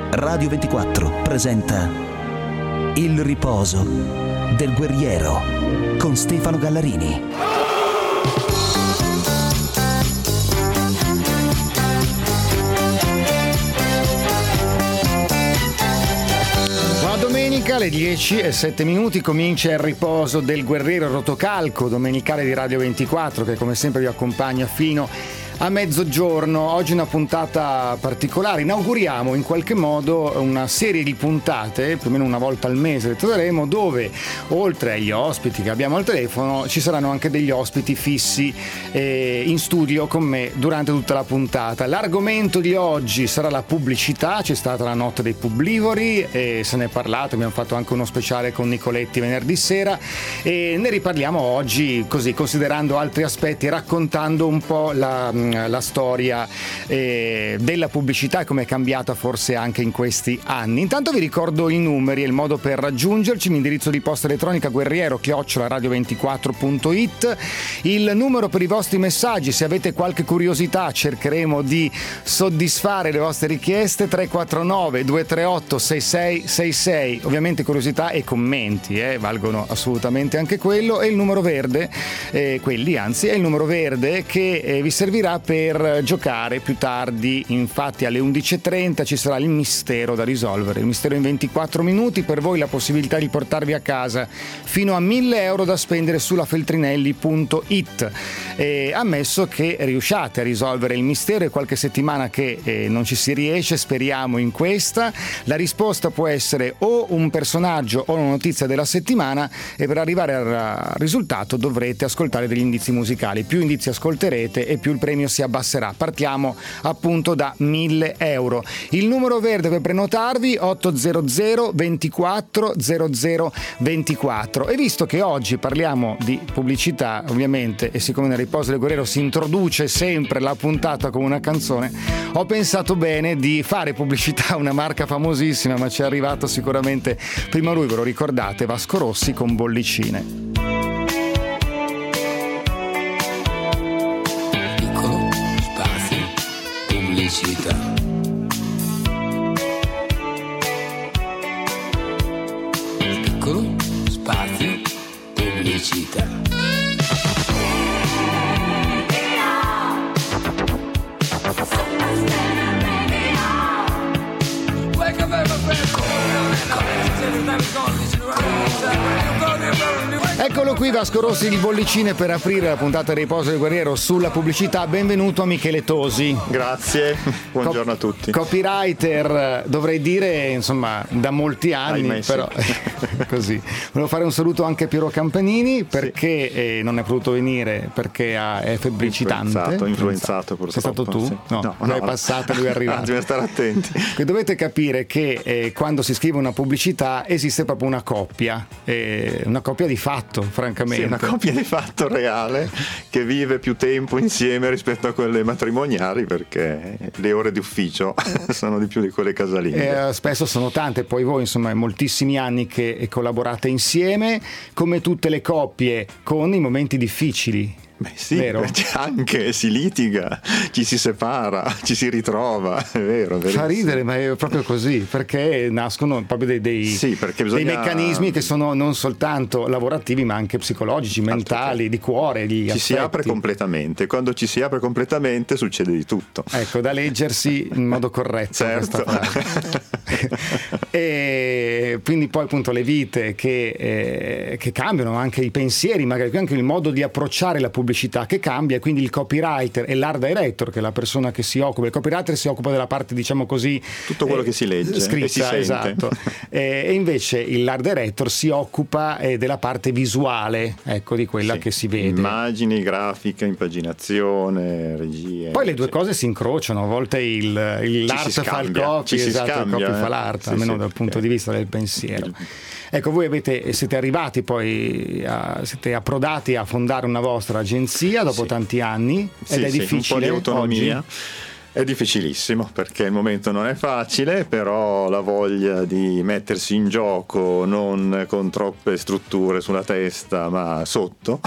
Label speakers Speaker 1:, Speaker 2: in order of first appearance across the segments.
Speaker 1: Radio 24 presenta Il riposo del guerriero con Stefano Gallarini.
Speaker 2: Domenica alle 10:07 comincia il riposo del guerriero rotocalco domenicale di Radio 24, che come sempre vi accompagna fino a mezzogiorno. Oggi una puntata particolare, inauguriamo in qualche modo una serie di puntate, più o meno una volta al mese le troveremo, dove oltre agli ospiti che abbiamo al telefono ci saranno anche degli ospiti fissi in studio con me durante tutta la puntata. L'argomento di oggi sarà la pubblicità, c'è stata la notte dei publivori e se ne è parlato, abbiamo fatto anche uno speciale con Nicoletti venerdì sera e ne riparliamo oggi, così considerando altri aspetti, raccontando un po' la storia della pubblicità e come è cambiata forse anche in questi anni. Intanto vi ricordo i numeri e il modo per raggiungerci: l'indirizzo di posta elettronica guerriero@radio24.it, il numero per i vostri messaggi, se avete qualche curiosità cercheremo di soddisfare le vostre richieste, 349 238 6666, ovviamente curiosità e commenti valgono assolutamente anche quello, e il numero verde è il numero verde che vi servirà per giocare più tardi. Infatti alle 11:30 ci sarà il mistero da risolvere, il mistero in 24 minuti, per voi la possibilità di portarvi a casa fino a 1.000 euro da spendere sulla feltrinelli.it, ammesso che riusciate a risolvere il mistero. È qualche settimana che non ci si riesce, speriamo in questa. La risposta può essere o un personaggio o una notizia della settimana, e per arrivare al risultato dovrete ascoltare degli indizi musicali. Più indizi ascolterete e più il premio si abbasserà. Partiamo appunto da 1.000 euro. Il numero verde per prenotarvi 800 24 00 24. E visto che oggi parliamo di pubblicità, ovviamente, e siccome nel riposo del guerriero si introduce sempre la puntata con una canzone, ho pensato bene di fare pubblicità a una marca famosissima, ma ci è arrivato sicuramente prima lui, ve lo ricordate, Vasco Rossi con Bollicine.
Speaker 3: Pubblicità. Piccolo spazio pubblicità.
Speaker 2: Eccolo qui Vasco Rossi di Bollicine per aprire la puntata del riposo del guerriero sulla pubblicità. Benvenuto a Michele Tosi.
Speaker 4: Grazie, buongiorno a tutti.
Speaker 2: Copywriter, dovrei dire, insomma, da molti anni, però così. Volevo fare un saluto anche a Piero Campanini, perché non è potuto venire perché è febbricitante.
Speaker 4: Influenzato purtroppo.
Speaker 2: Sei stato tu?
Speaker 4: Sì.
Speaker 2: No, è passato, lui è arrivato.
Speaker 4: Bisogna stare attenti.
Speaker 2: Dovete capire che quando si scrive una pubblicità esiste proprio una coppia di fatto, francamente.
Speaker 4: Sì, una coppia di fatto reale che vive più tempo insieme rispetto a quelle matrimoniali, perché le ore di ufficio sono di più di quelle casalinghe.
Speaker 2: Spesso sono tante, poi voi insomma è moltissimi anni che collaborate insieme, come tutte le coppie, con i momenti difficili.
Speaker 4: Beh sì,
Speaker 2: vero?
Speaker 4: Anche si litiga, ci si separa, ci si ritrova, è vero.
Speaker 2: Fa ridere, ma è proprio così, perché nascono proprio dei meccanismi che sono non soltanto lavorativi ma anche psicologici, mentali, di cuore, di affetti.
Speaker 4: Si apre completamente, quando ci si apre completamente succede di tutto.
Speaker 2: Ecco, da leggersi in modo corretto.
Speaker 4: Certo.
Speaker 2: Questa frase. E quindi poi appunto le vite che cambiano, anche i pensieri, magari anche il modo di approcciare la pubblicità che cambia, e quindi il copywriter e l'art director, che è la persona che si occupa. Il copywriter si occupa della parte, diciamo così,
Speaker 4: tutto quello che si legge,
Speaker 2: scritta,
Speaker 4: e si sente.
Speaker 2: esatto. E invece l'art director si occupa della parte visuale, ecco, di quella che si vede.
Speaker 4: Immagini, grafica, impaginazione, regie.
Speaker 2: Poi le due cose si incrociano, a volte l'art fa il copy, esatto, il copy fa l'art, almeno dal punto di vista del pensiero. Ecco, voi siete arrivati poi, siete approdati a fondare una vostra agenzia dopo tanti anni, ed è difficile
Speaker 4: un po' di autonomia.
Speaker 2: oggi.
Speaker 4: È difficilissimo perché il momento non è facile, però la voglia di mettersi in gioco non con troppe strutture sulla testa ma sotto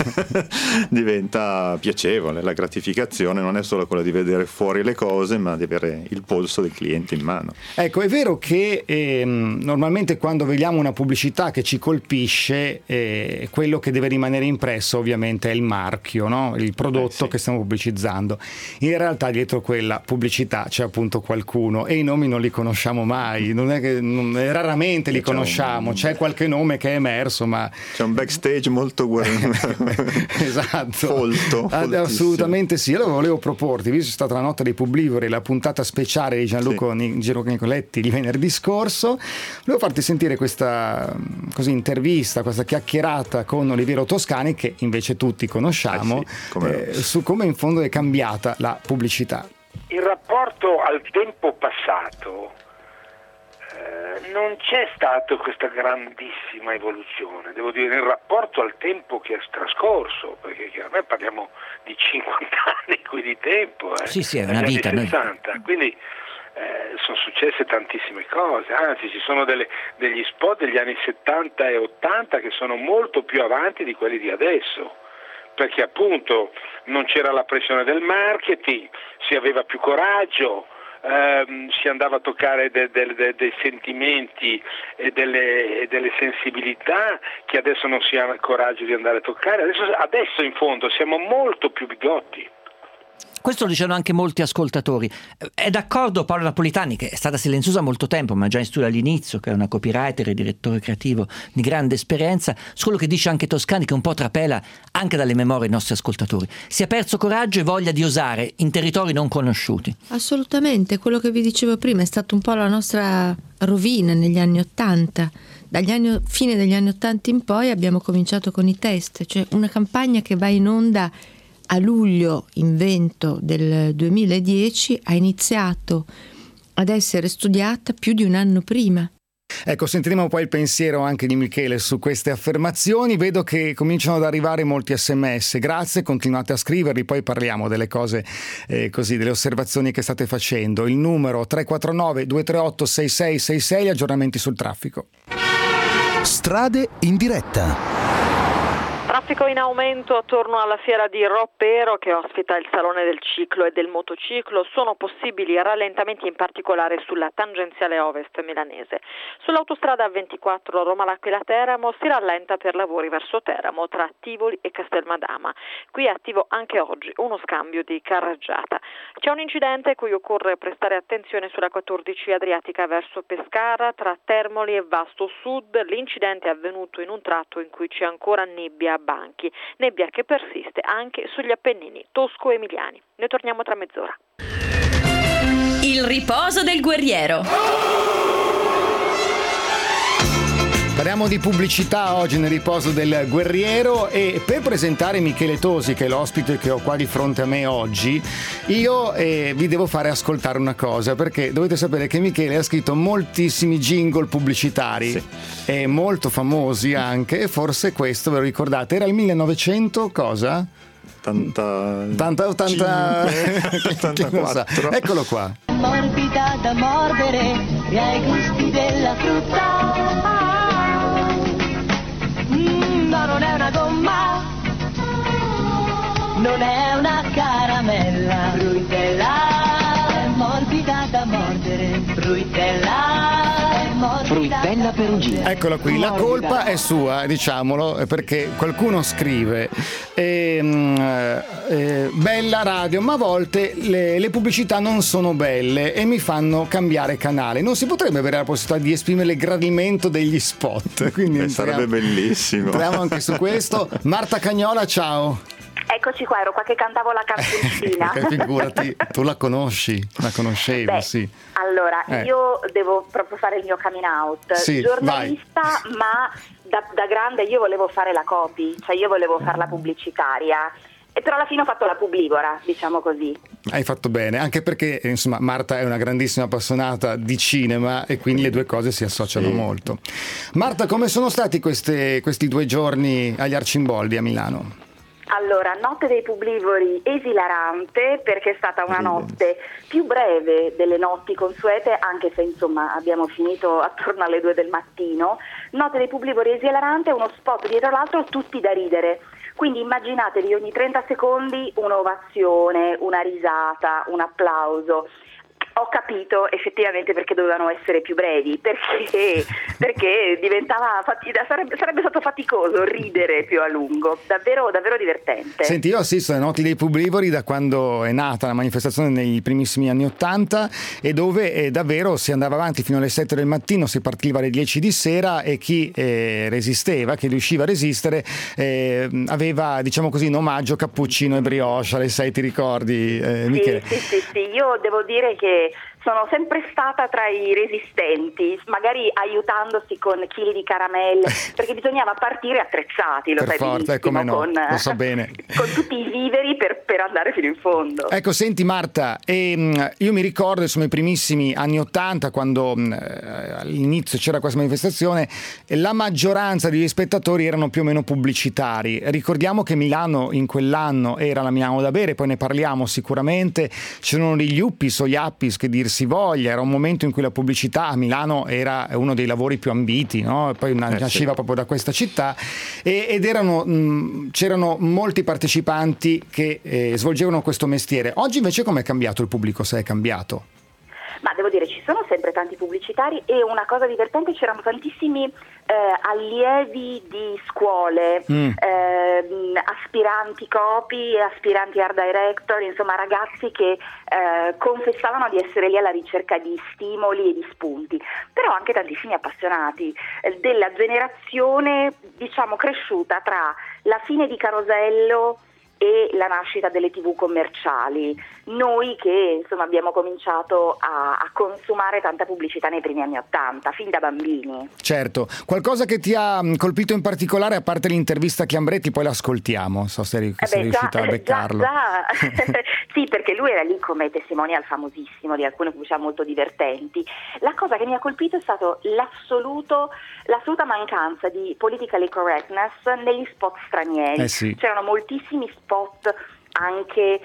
Speaker 4: diventa piacevole. La gratificazione non è solo quella di vedere fuori le cose, ma di avere il polso del cliente in mano.
Speaker 2: Ecco, è vero che normalmente quando vediamo una pubblicità che ci colpisce, quello che deve rimanere impresso ovviamente è il marchio, no? Il prodotto
Speaker 4: sì,
Speaker 2: che stiamo pubblicizzando. In realtà dietro quella pubblicità c'è appunto qualcuno e i nomi non li conosciamo mai, non è che raramente li conosciamo, c'è qualche nome che è emerso, ma
Speaker 4: c'è un backstage molto
Speaker 2: esatto,
Speaker 4: folto,
Speaker 2: assolutamente sì. Allora volevo proporti, visto che è stata la notte dei Publivori, la puntata speciale di Gianluca Nicoletti di venerdì scorso, volevo farti sentire questa intervista, questa chiacchierata con Oliviero Toscani, che invece tutti conosciamo, su come in fondo è cambiata la pubblicità.
Speaker 5: Il rapporto al tempo passato non c'è stato questa grandissima evoluzione, devo dire, nel rapporto al tempo che è trascorso, perché chiaramente parliamo di 50 anni qui di tempo,
Speaker 6: sì, è una vita,
Speaker 5: 60, quindi sono successe tantissime cose, anzi ci sono degli spot degli anni 70 e 80 che sono molto più avanti di quelli di adesso, perché appunto non c'era la pressione del marketing, si aveva più coraggio, si andava a toccare dei sentimenti e delle sensibilità che adesso non si ha il coraggio di andare a toccare. Adesso in fondo siamo molto più bigotti.
Speaker 6: Questo lo dicono anche molti ascoltatori. È d'accordo Paolo Napolitani, che è stata silenziosa molto tempo, ma già in studio all'inizio, che è una copywriter e direttore creativo di grande esperienza, su quello che dice anche Toscani, che un po' trapela anche dalle memorie dei nostri ascoltatori. Si è perso coraggio e voglia di osare in territori non conosciuti.
Speaker 7: Assolutamente, quello che vi dicevo prima è stato un po' la nostra rovina negli anni '80. Fine degli anni '80 in poi abbiamo cominciato con i test, cioè una campagna che va in onda a luglio invento del 2010 ha iniziato ad essere studiata più di un anno prima.
Speaker 2: Ecco, sentiremo poi il pensiero anche di Michele su queste affermazioni. Vedo che cominciano ad arrivare molti SMS. Grazie, continuate a scriverli, poi parliamo delle cose così, delle osservazioni che state facendo. Il numero 349 238 6666, aggiornamenti sul traffico.
Speaker 1: Strade in diretta.
Speaker 8: Traffico in aumento attorno alla fiera di Roppero, che ospita il Salone del Ciclo e del Motociclo. Sono possibili rallentamenti in particolare sulla tangenziale ovest milanese. Sull'autostrada A24 Roma-L'Aquila-Teramo si rallenta per lavori verso Teramo tra Tivoli e Castelmadama. Qui è attivo anche oggi uno scambio di carreggiata. C'è un incidente a cui occorre prestare attenzione sulla 14 Adriatica verso Pescara tra Termoli e Vasto Sud. L'incidente è avvenuto in un tratto in cui c'è ancora nebbia a banchi, nebbia che persiste anche sugli Appennini tosco-emiliani. Noi torniamo tra mezz'ora.
Speaker 9: Il riposo del guerriero.
Speaker 2: Parliamo di pubblicità oggi nel riposo del guerriero, e per presentare Michele Tosi, che è l'ospite che ho qua di fronte a me oggi, io vi devo fare ascoltare una cosa, perché dovete sapere che Michele ha scritto moltissimi jingle pubblicitari, e molto famosi anche, e forse questo ve lo ricordate, era il 1900 cosa?
Speaker 4: 84.
Speaker 2: Eccolo qua.
Speaker 10: Morbida da mordere e ai gusti della frutta. No, non è una gomma, non è una caramella. Fruitella è morbida da mordere. Fruitella è morbida. Fruitella Perugina.
Speaker 2: Eccola qui, la colpa è sua, diciamolo, perché qualcuno scrive bella radio, ma a volte le pubblicità non sono belle e mi fanno cambiare canale. Non si potrebbe avere la possibilità di esprimere il gradimento degli spot? Quindi
Speaker 4: sarebbe bellissimo.
Speaker 2: Entriamo anche su questo. Marta Cagnola, ciao.
Speaker 11: Eccoci qua, ero qua che cantavo la canzoncina.
Speaker 2: Figurati, tu la conosci, la conoscevi.
Speaker 11: Beh,
Speaker 2: sì.
Speaker 11: Allora, io devo proprio fare il mio coming out.
Speaker 2: Sì,
Speaker 11: giornalista, vai. Ma da grande io volevo fare la copy, cioè io volevo fare la pubblicitaria. E però alla fine ho fatto la publivora, diciamo così.
Speaker 2: Hai fatto bene, anche perché insomma Marta è una grandissima appassionata di cinema e quindi le due cose si associano molto. Marta, come sono stati questi 2 giorni agli Arcimboldi a Milano?
Speaker 11: Allora, Notte dei Publivori esilarante, perché è stata una notte più breve delle notti consuete, anche se insomma abbiamo finito attorno alle 2 del mattino. Notte dei Publivori esilarante, uno spot dietro l'altro, tutti da ridere. Quindi immaginatevi ogni 30 secondi un'ovazione, una risata, un applauso. Ho capito effettivamente perché dovevano essere più brevi, perché diventava sarebbe stato faticoso ridere più a lungo, davvero divertente.
Speaker 2: Senti, io assisto alle Notti dei Publivori da quando è nata la manifestazione nei primissimi anni *80, e dove davvero si andava avanti fino alle 7 del mattino, si partiva alle 10 di sera, e chi resisteva, chi riusciva a resistere, aveva, diciamo così, in omaggio cappuccino e brioche alle 6, ti ricordi, Michele?
Speaker 11: Sì, io devo dire che sono sempre stata tra i resistenti, magari aiutandosi con chili di caramelle, perché bisognava partire attrezzati, lo
Speaker 2: per
Speaker 11: sai
Speaker 2: forza,
Speaker 11: benissimo,
Speaker 2: no, lo so bene.
Speaker 11: Con tutti i viveri per andare fino in fondo.
Speaker 2: Ecco, senti Marta, io mi ricordo, insomma, i primissimi anni '80, quando all'inizio c'era questa manifestazione, la maggioranza degli spettatori erano più o meno pubblicitari. Ricordiamo che Milano in quell'anno era la Milano da bere, poi ne parliamo sicuramente, c'erano degli Yuppies o Yappis, che dir si voglia, era un momento in cui la pubblicità a Milano era uno dei lavori più ambiti, no? Poi nasceva proprio da questa città, ed c'erano molti partecipanti che svolgevano questo mestiere. Oggi invece com'è cambiato il pubblico, se è cambiato?
Speaker 11: Ma devo dire, ci sono sempre tanti pubblicitari, e una cosa divertente, c'erano tantissimi allievi di scuole, aspiranti copy, aspiranti art director, insomma ragazzi che confessavano di essere lì alla ricerca di stimoli e di spunti, però anche tantissimi appassionati della generazione, diciamo, cresciuta tra la fine di Carosello e la nascita delle TV commerciali. Noi che insomma abbiamo cominciato a consumare tanta pubblicità nei primi anni '80, fin da bambini.
Speaker 2: Certo. Qualcosa che ti ha colpito in particolare, a parte l'intervista a Chiambretti, poi l'ascoltiamo, so se sei riuscita a beccarlo.
Speaker 11: Già. Sì, perché lui era lì come testimonial famosissimo di alcune pubblicità molto divertenti. La cosa che mi ha colpito è stato l'assoluta mancanza di politically correctness negli spot stranieri.
Speaker 2: Sì.
Speaker 11: C'erano moltissimi spot anche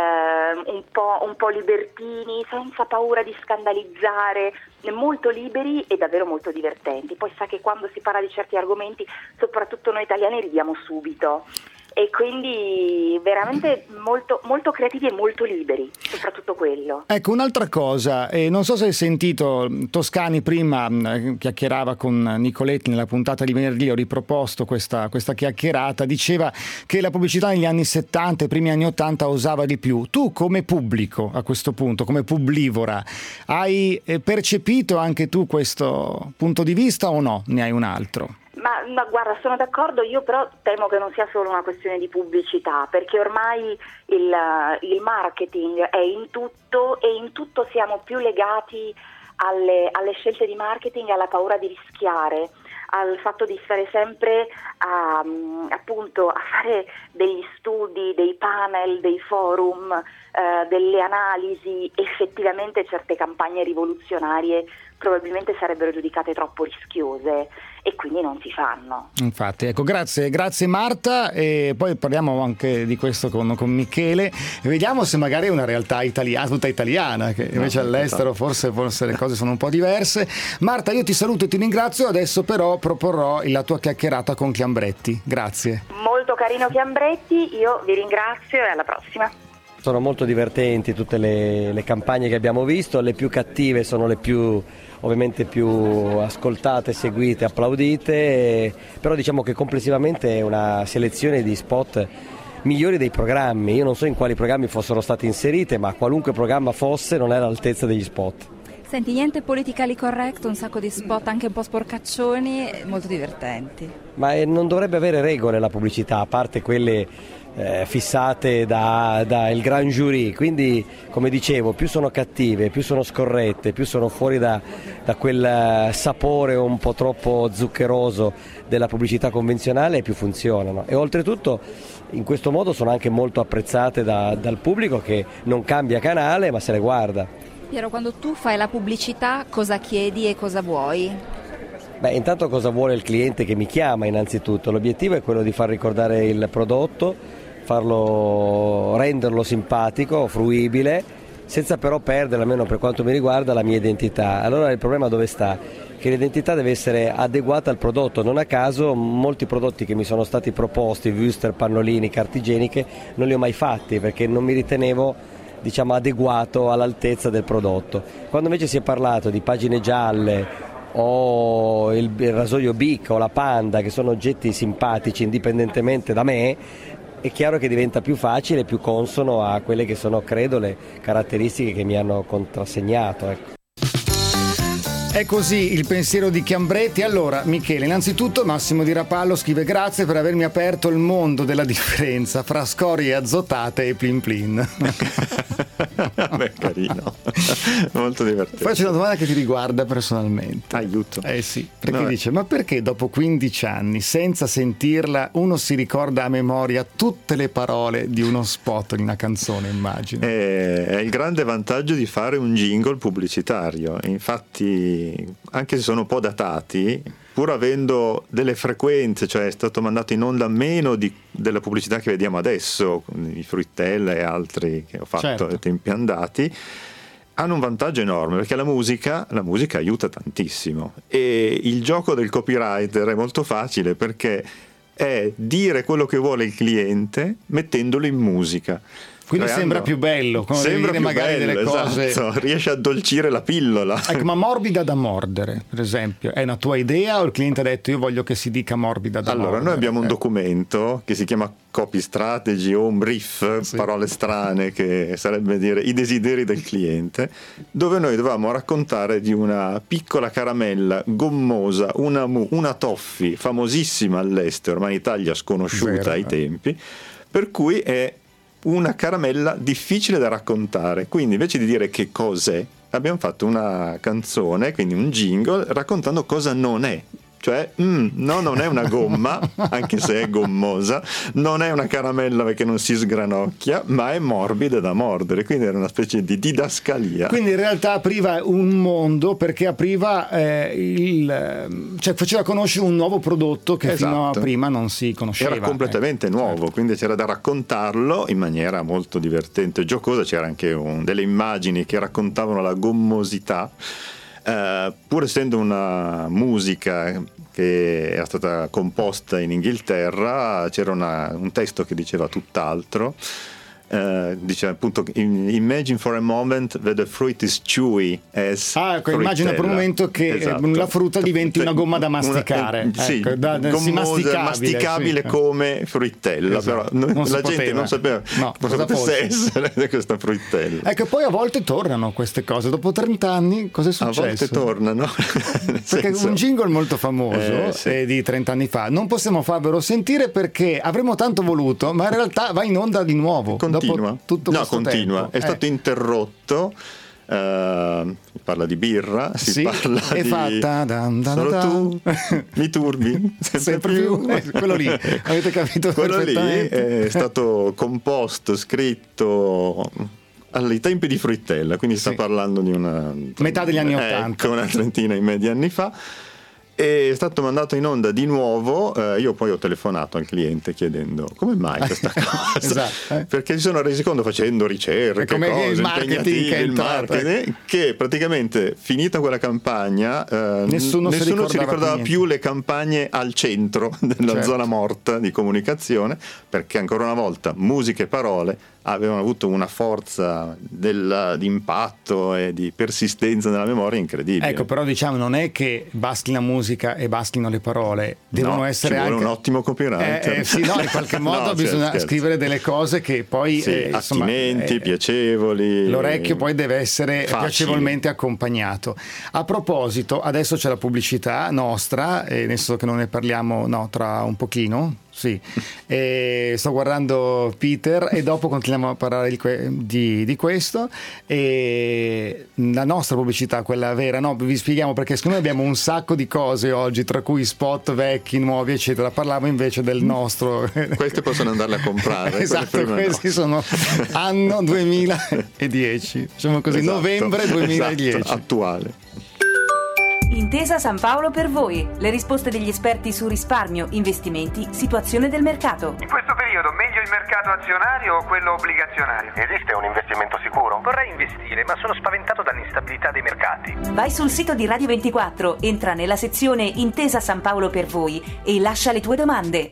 Speaker 11: un po' libertini, senza paura di scandalizzare, molto liberi e davvero molto divertenti. Poi sa che quando si parla di certi argomenti, soprattutto noi italiani, ridiamo subito, e quindi veramente molto, molto creativi e molto liberi, soprattutto quello.
Speaker 2: Ecco, un'altra cosa, non so se hai sentito, Toscani prima chiacchierava con Nicoletti nella puntata di venerdì, ho riproposto questa chiacchierata, diceva che la pubblicità negli anni 70 e primi anni 80 osava di più. Tu come pubblico, a questo punto, come publivora, hai percepito anche tu questo punto di vista o no? Ne hai un altro?
Speaker 11: Ma guarda, sono d'accordo, io però temo che non sia solo una questione di pubblicità, perché ormai il marketing è in tutto, e in tutto siamo più legati alle scelte di marketing, alla paura di rischiare, al fatto di stare sempre appunto a fare degli studi, dei panel, dei forum, delle analisi. Effettivamente certe campagne rivoluzionarie probabilmente sarebbero giudicate troppo rischiose e quindi non si fanno.
Speaker 2: Infatti, ecco, grazie Marta, e poi parliamo anche di questo con Michele, e vediamo se magari è una realtà italiana, tutta italiana, che invece all'estero forse le cose sono un po' diverse. Marta, io ti saluto e ti ringrazio, adesso però proporrò la tua chiacchierata con Chiambretti. Grazie.
Speaker 11: Molto carino Chiambretti, io vi ringrazio e alla prossima.
Speaker 12: Sono molto divertenti tutte le campagne che abbiamo visto, le più cattive sono le più, ovviamente più ascoltate, seguite, applaudite, però diciamo che complessivamente è una selezione di spot migliori dei programmi. Io non so in quali programmi fossero state inserite, ma qualunque programma fosse non era all'altezza degli spot.
Speaker 13: Senti, niente politically correct, un sacco di spot anche un po' sporcaccioni, molto divertenti.
Speaker 12: Ma non dovrebbe avere regole la pubblicità, a parte quelle fissate da il grand jury, quindi come dicevo, più sono cattive, più sono scorrette, più sono fuori da quel sapore un po' troppo zuccheroso della pubblicità convenzionale, più funzionano, e oltretutto in questo modo sono anche molto apprezzate dal pubblico, che non cambia canale ma se le guarda.
Speaker 13: Piero, quando tu fai la pubblicità cosa chiedi e cosa vuoi?
Speaker 12: Beh, intanto cosa vuole il cliente che mi chiama innanzitutto. L'obiettivo è quello di far ricordare il prodotto, renderlo simpatico, fruibile, senza però perdere, almeno per quanto mi riguarda, la mia identità. Allora il problema dove sta? Che l'identità deve essere adeguata al prodotto. Non a caso molti prodotti che mi sono stati proposti, wuster, pannolini, carte igieniche, non li ho mai fatti perché non mi ritenevo, diciamo, adeguato all'altezza del prodotto. Quando invece si è parlato di pagine gialle o il rasoio Bic o la Panda, che sono oggetti simpatici indipendentemente da me, è chiaro che diventa più facile e più consono a quelle che sono, credo, le caratteristiche che mi hanno contrassegnato, ecco.
Speaker 2: È così il pensiero di Chiambretti. Allora, Michele, innanzitutto Massimo Di Rapallo scrive: grazie per avermi aperto il mondo della differenza fra scorie azotate e plin plin.
Speaker 4: Beh, carino, molto divertente.
Speaker 2: Poi c'è una domanda che ti riguarda personalmente.
Speaker 4: Aiuto.
Speaker 2: Sì, perché dice: ma perché dopo 15 anni, senza sentirla, uno si ricorda a memoria tutte le parole di uno spot, di una canzone, immagino?
Speaker 4: È il grande vantaggio di fare un jingle pubblicitario. Infatti, anche se sono un po' datati, pur avendo delle frequenze, cioè è stato mandato in onda meno della pubblicità che vediamo adesso, i Fruittella e altri che ho fatto ai tempi andati, hanno un vantaggio enorme, perché la musica aiuta tantissimo, e il gioco del copywriter è molto facile, perché è dire quello che vuole il cliente mettendolo in musica.
Speaker 2: Quindi sembra più bello, come
Speaker 4: sembra
Speaker 2: dire,
Speaker 4: più
Speaker 2: magari
Speaker 4: bello,
Speaker 2: delle cose.
Speaker 4: Esatto, riesce a addolcire la pillola.
Speaker 2: Ecco, ma morbida da mordere, per esempio, è una tua idea o il cliente ha detto io voglio che si dica morbida da mordere?
Speaker 4: Allora, noi abbiamo un documento che si chiama Copy Strategy o un brief, parole strane, che sarebbe dire i desideri del cliente, dove noi dovevamo raccontare di una piccola caramella gommosa, una toffee famosissima all'estero, ma in Italia sconosciuta ai tempi, per cui è una caramella difficile da raccontare. Quindi invece di dire che cos'è, abbiamo fatto una canzone, quindi un jingle, raccontando cosa non è. Cioè, no, non è una gomma, anche se è gommosa, non è una caramella perché non si sgranocchia, ma è morbida da mordere, quindi era una specie di didascalia.
Speaker 2: Quindi in realtà apriva un mondo, perché apriva cioè faceva conoscere un nuovo prodotto che fino a prima non si conosceva.
Speaker 4: Era completamente nuovo, quindi c'era da raccontarlo in maniera molto divertente e giocosa, c'era anche delle immagini che raccontavano la gommosità. Pur essendo una musica che era stata composta in Inghilterra, c'era un testo che diceva tutt'altro. Dice appunto: imagine for a moment that the fruit is chewy as
Speaker 2: immagina per un momento che la frutta diventi una gomma da masticare,
Speaker 4: gommosa, masticabile come fruttella, però la gente non sapeva cosa potesse essere questa fruttella.
Speaker 2: Ecco, poi a volte tornano queste cose dopo 30 anni. Cosa è successo?
Speaker 4: A volte tornano
Speaker 2: perché un jingle molto famoso di 30 anni fa non possiamo farvelo sentire perché avremmo tanto voluto, ma in realtà va in onda di nuovo.
Speaker 4: Continua. Continua. È stato interrotto. Parla di birra, parla
Speaker 2: è
Speaker 4: di
Speaker 2: fatta
Speaker 4: solo tu mi turbi sempre più.
Speaker 2: Quello lì, avete capito?
Speaker 4: Quello lì è stato composto, scritto ai tempi di Fruittella, quindi sta parlando di una
Speaker 2: metà degli anni '80,
Speaker 4: una trentina in media anni fa. È stato mandato in onda di nuovo. Io poi ho telefonato al cliente chiedendo come mai questa cosa, perché si sono resi conto, facendo ricerche,
Speaker 2: come
Speaker 4: cose
Speaker 2: il marketing,
Speaker 4: che praticamente finita quella campagna nessuno si ricordava più le campagne al centro della zona morta di comunicazione, perché ancora una volta musica e parole avevano avuto una forza di impatto e di persistenza nella memoria incredibile.
Speaker 2: Ecco, però diciamo non è che basti la musica e bastino le parole, devono essere
Speaker 4: ci vuole
Speaker 2: anche
Speaker 4: un ottimo copywriter.
Speaker 2: In qualche modo bisogna scrivere delle cose che poi
Speaker 4: attinenti, piacevoli.
Speaker 2: L'orecchio poi deve essere piacevolmente accompagnato. A proposito, adesso c'è la pubblicità nostra, nel senso che non ne parliamo tra un pochino. Sto guardando Peter e dopo continuiamo a parlare di questo. E la nostra pubblicità, quella vera, vi spieghiamo perché secondo me abbiamo un sacco di cose oggi, tra cui spot vecchi, nuovi eccetera. Parlavo invece del nostro.
Speaker 4: Queste possono andarle a comprare.
Speaker 2: Esatto, questi sono anno 2010, diciamo così, novembre 2010,
Speaker 4: attuale.
Speaker 14: Intesa San Paolo per voi, le risposte degli esperti su risparmio, investimenti, situazione del mercato.
Speaker 15: In questo periodo meglio il mercato azionario o quello obbligazionario?
Speaker 16: Esiste un investimento sicuro?
Speaker 15: Vorrei investire, ma sono spaventato dall'instabilità dei mercati.
Speaker 14: Vai sul sito di Radio 24, entra nella sezione Intesa San Paolo per voi e lascia le tue domande.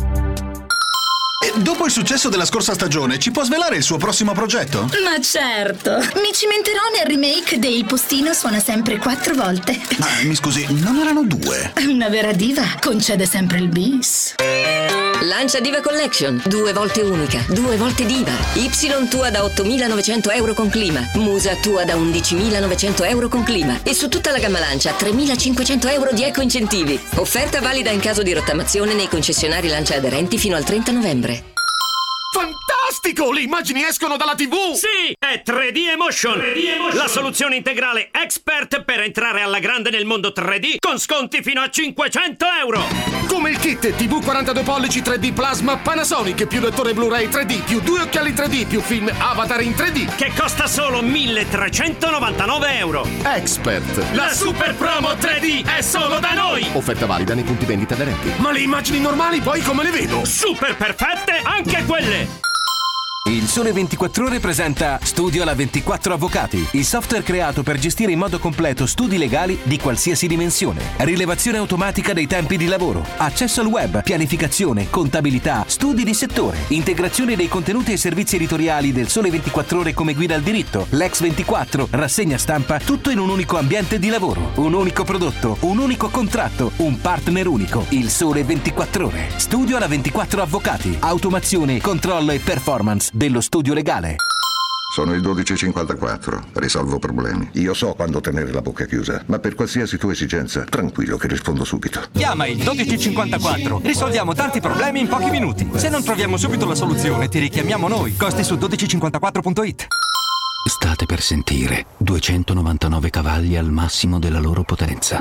Speaker 1: Dopo il successo della scorsa stagione, ci può svelare il suo prossimo progetto?
Speaker 17: Ma certo, mi cimenterò nel remake de Il Postino suona sempre 4 volte.
Speaker 1: Mi scusi, non erano 2?
Speaker 17: Una vera diva concede sempre il bis.
Speaker 18: Lancia Diva Collection, 2 volte unica, 2 volte diva. Y tua da 8.900 euro con clima, Musa tua da 11.900 euro con clima e su tutta la gamma Lancia 3.500 euro di eco incentivi. Offerta valida in caso di rottamazione nei concessionari Lancia aderenti fino al 30 novembre.
Speaker 19: Fantastico! Le immagini escono dalla TV!
Speaker 20: Sì, è 3D Emotion! La soluzione integrale expert per entrare alla grande nel mondo 3D con sconti fino a 500 euro!
Speaker 19: Come il kit TV 42 pollici 3D Plasma Panasonic più lettore Blu-ray 3D più 2 occhiali 3D più film Avatar in 3D
Speaker 20: che costa solo 1.399 euro!
Speaker 19: Expert!
Speaker 20: La super promo 3D è solo da noi!
Speaker 19: Offerta valida nei punti vendita aderenti. Ma le immagini normali poi come le vedo?
Speaker 20: Super perfette anche quelle!
Speaker 21: Il Sole 24 Ore presenta Studio alla 24 Avvocati, il software creato per gestire in modo completo studi legali di qualsiasi dimensione, rilevazione automatica dei tempi di lavoro, accesso al web, pianificazione, contabilità, studi di settore, integrazione dei contenuti e servizi editoriali del Sole 24 Ore come guida al diritto, Lex 24, rassegna stampa, tutto in un unico ambiente di lavoro, un unico prodotto, un unico contratto, un partner unico. Il Sole 24 Ore. Studio alla 24 Avvocati, automazione, controllo e performance dello studio legale.
Speaker 22: Sono il 1254, risolvo problemi. Io so quando tenere la bocca chiusa, ma per qualsiasi tua esigenza, tranquillo che rispondo subito.
Speaker 23: Chiama il 1254, risolviamo tanti problemi in pochi minuti. Se non troviamo subito la soluzione, ti richiamiamo noi. Costi su 1254.it.
Speaker 24: State per sentire 299 cavalli al massimo della loro potenza.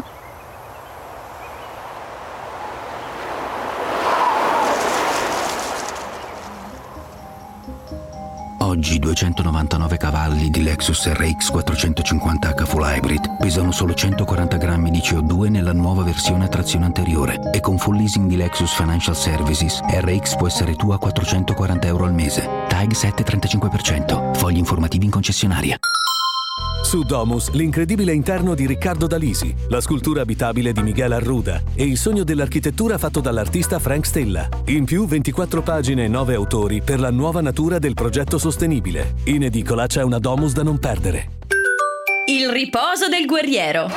Speaker 24: Oggi 299 cavalli di Lexus RX 450h Full Hybrid pesano solo 140 grammi di CO2 nella nuova versione a trazione anteriore e con full leasing di Lexus Financial Services RX può essere tua a 440 euro al mese. TAG 7,35%. Fogli informativi in concessionaria.
Speaker 25: Su Domus, l'incredibile interno di Riccardo Dalisi, la scultura abitabile di Miguel Arruda e il sogno dell'architettura fatto dall'artista Frank Stella. In più 24 pagine e 9 autori per la nuova natura del progetto sostenibile. In edicola c'è una Domus da non perdere.
Speaker 9: Il riposo del guerriero.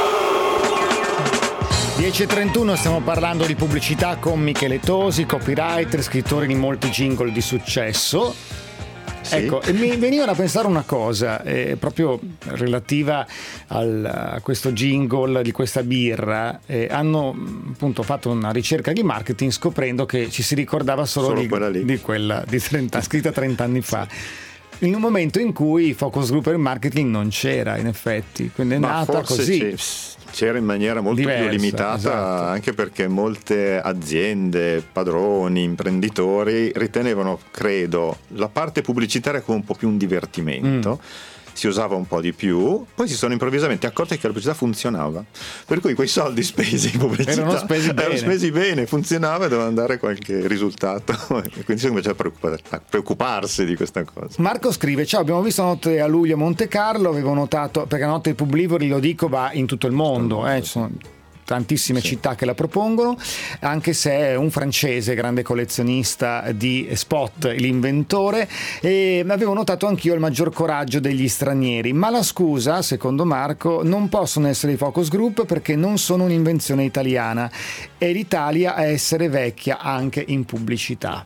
Speaker 2: 10:31, stiamo parlando di pubblicità con Michele Tosi, copywriter, scrittore di molti jingle di successo. Sì. Ecco, e mi veniva da pensare una cosa proprio relativa a questo jingle di questa birra. Hanno appunto fatto una ricerca di marketing scoprendo che ci si ricordava solo di quella di 30, scritta 30 anni fa. In un momento in cui focus group e marketing non c'era, in effetti, quindi è nata così.
Speaker 4: C'era in maniera molto diversa, più limitata, esatto. Anche perché molte aziende, padroni, imprenditori ritenevano, credo, la parte pubblicitaria come un po' più un divertimento. Si usava un po' di più, poi si sono improvvisamente accorti che la pubblicità funzionava, per cui quei soldi spesi in pubblicità erano spesi bene, funzionava e doveva andare qualche risultato e quindi si comincia a preoccuparsi di questa cosa.
Speaker 2: Marco scrive: ciao, abbiamo visto Notte a luglio a Monte Carlo, avevo notato, perché la Notte dei Publivori, lo dico, va in tutto il mondo, ci sono tantissime città che la propongono, anche se è un francese grande collezionista di spot, l'inventore, e avevo notato anch'io il maggior coraggio degli stranieri, ma la scusa, secondo Marco, non possono essere i focus group perché non sono un'invenzione italiana, è l'Italia a essere vecchia anche in pubblicità.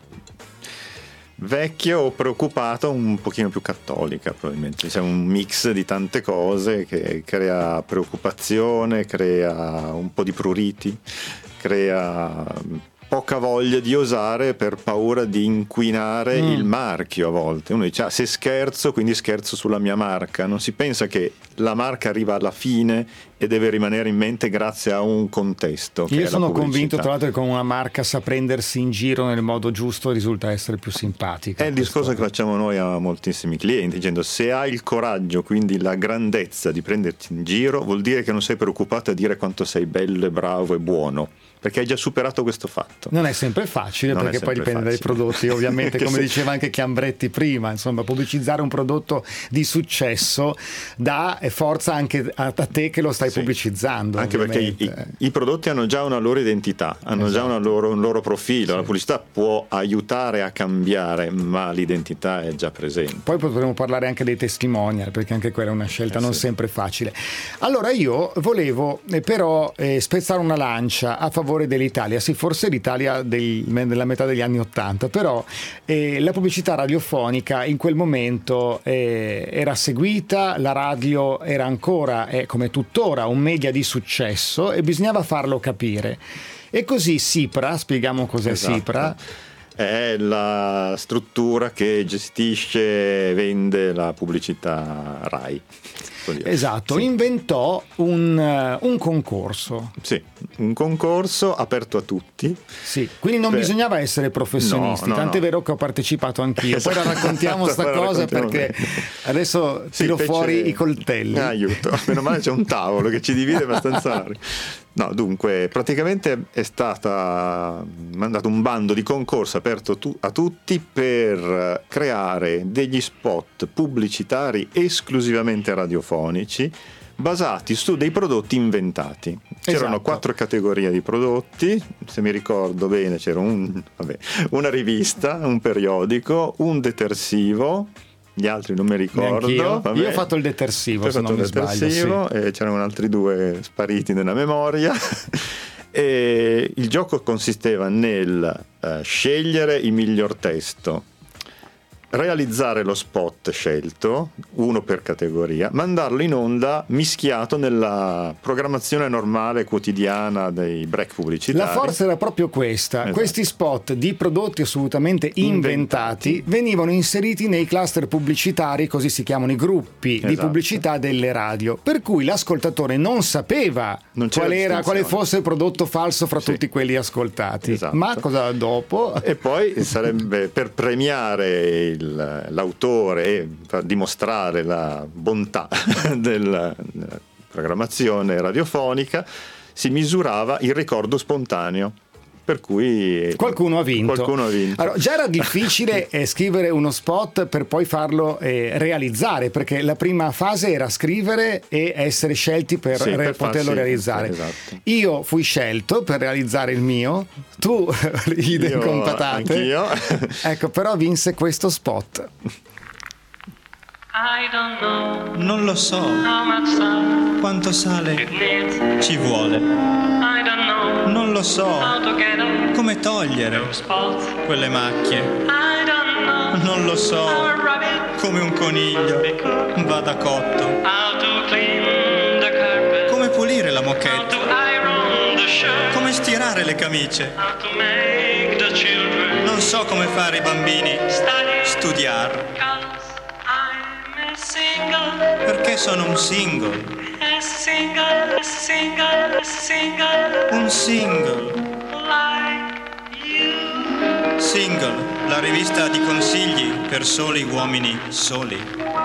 Speaker 4: Vecchio o preoccupato, un pochino più cattolica probabilmente, c'è un mix di tante cose che crea preoccupazione, crea un po' di pruriti, crea poca voglia di osare per paura di inquinare il marchio. A volte uno dice se scherzo, quindi scherzo sulla mia marca, non si pensa che la marca arriva alla fine e deve rimanere in mente grazie a un contesto.
Speaker 2: Io sono convinto tra l'altro che con una marca sa prendersi in giro nel modo giusto risulta essere più simpatica.
Speaker 4: È il discorso che facciamo noi a moltissimi clienti, dicendo se hai il coraggio, quindi la grandezza di prenderti in giro, vuol dire che non sei preoccupato a dire quanto sei bello e bravo e buono. perché hai già superato questo fatto.
Speaker 2: Non è sempre facile, perché poi dipende dai prodotti, ovviamente, come diceva anche Chiambretti prima, insomma, pubblicizzare un prodotto di successo dà forza anche a te che lo stai pubblicizzando.
Speaker 4: Anche
Speaker 2: ovviamente.
Speaker 4: perché i prodotti hanno già una loro identità, hanno già un loro profilo, la pubblicità può aiutare a cambiare, ma l'identità è già presente.
Speaker 2: Poi potremo parlare anche dei testimonial, perché anche quella è una scelta non sempre facile. Allora io volevo però spezzare una lancia a favore dell'Italia, sì, forse l'Italia della metà degli anni '80, però la pubblicità radiofonica in quel momento era seguita, la radio era ancora, come tuttora, un media di successo e bisognava farlo capire. E così SIPRA, spieghiamo cos'è SIPRA.
Speaker 4: È la struttura che gestisce e vende la pubblicità RAI.
Speaker 2: Esatto, inventò un concorso.
Speaker 4: Sì, un concorso aperto a tutti.
Speaker 2: Sì, quindi non bisognava essere professionisti, tant'è vero che ho partecipato anch'io. Poi la raccontiamo sta cosa perché adesso tiro fuori i coltelli.
Speaker 4: Aiuto, meno male c'è un tavolo che ci divide abbastanza largo. No, dunque, praticamente è stata mandato un bando di concorso aperto a tutti per creare degli spot pubblicitari esclusivamente radiofonici basati su dei prodotti inventati. C'erano 4 categorie di prodotti, se mi ricordo bene c'era una rivista, un periodico, un detersivo, gli altri non mi ricordo.
Speaker 2: Io ho fatto il detersivo, se non mi sbaglio.
Speaker 4: E c'erano altri 2 spariti nella memoria. E il gioco consisteva nel scegliere il miglior testo, realizzare lo spot scelto, uno per categoria, mandarlo in onda mischiato nella programmazione normale quotidiana dei break pubblicitari.
Speaker 2: La forza era proprio questa. Esatto. Questi spot di prodotti assolutamente inventati venivano inseriti nei cluster pubblicitari, così si chiamano i gruppi di pubblicità delle radio, per cui l'ascoltatore non sapeva quale fosse il prodotto falso fra tutti quelli ascoltati. Ma cosa dopo?
Speaker 4: E poi sarebbe per premiare l'autore e per dimostrare la bontà della programmazione radiofonica si misurava il ricordo spontaneo, per cui
Speaker 2: qualcuno ha vinto. Allora, già era difficile scrivere uno spot per poi farlo realizzare, perché la prima fase era scrivere e essere scelti per poterlo realizzare.
Speaker 4: Esatto.
Speaker 2: Io fui scelto per realizzare il mio, tu idem con patate.
Speaker 4: Anch'io.
Speaker 2: Ecco, però vinse questo spot.
Speaker 3: Non lo so quanto sale ci vuole. Non lo so come togliere quelle macchie. Non lo so come un coniglio vada cotto. Come pulire la moquette. Come stirare le camicie. Non so come fare i bambini studiare. Perché sono un single. Un single. Single, la rivista di consigli per soli uomini soli.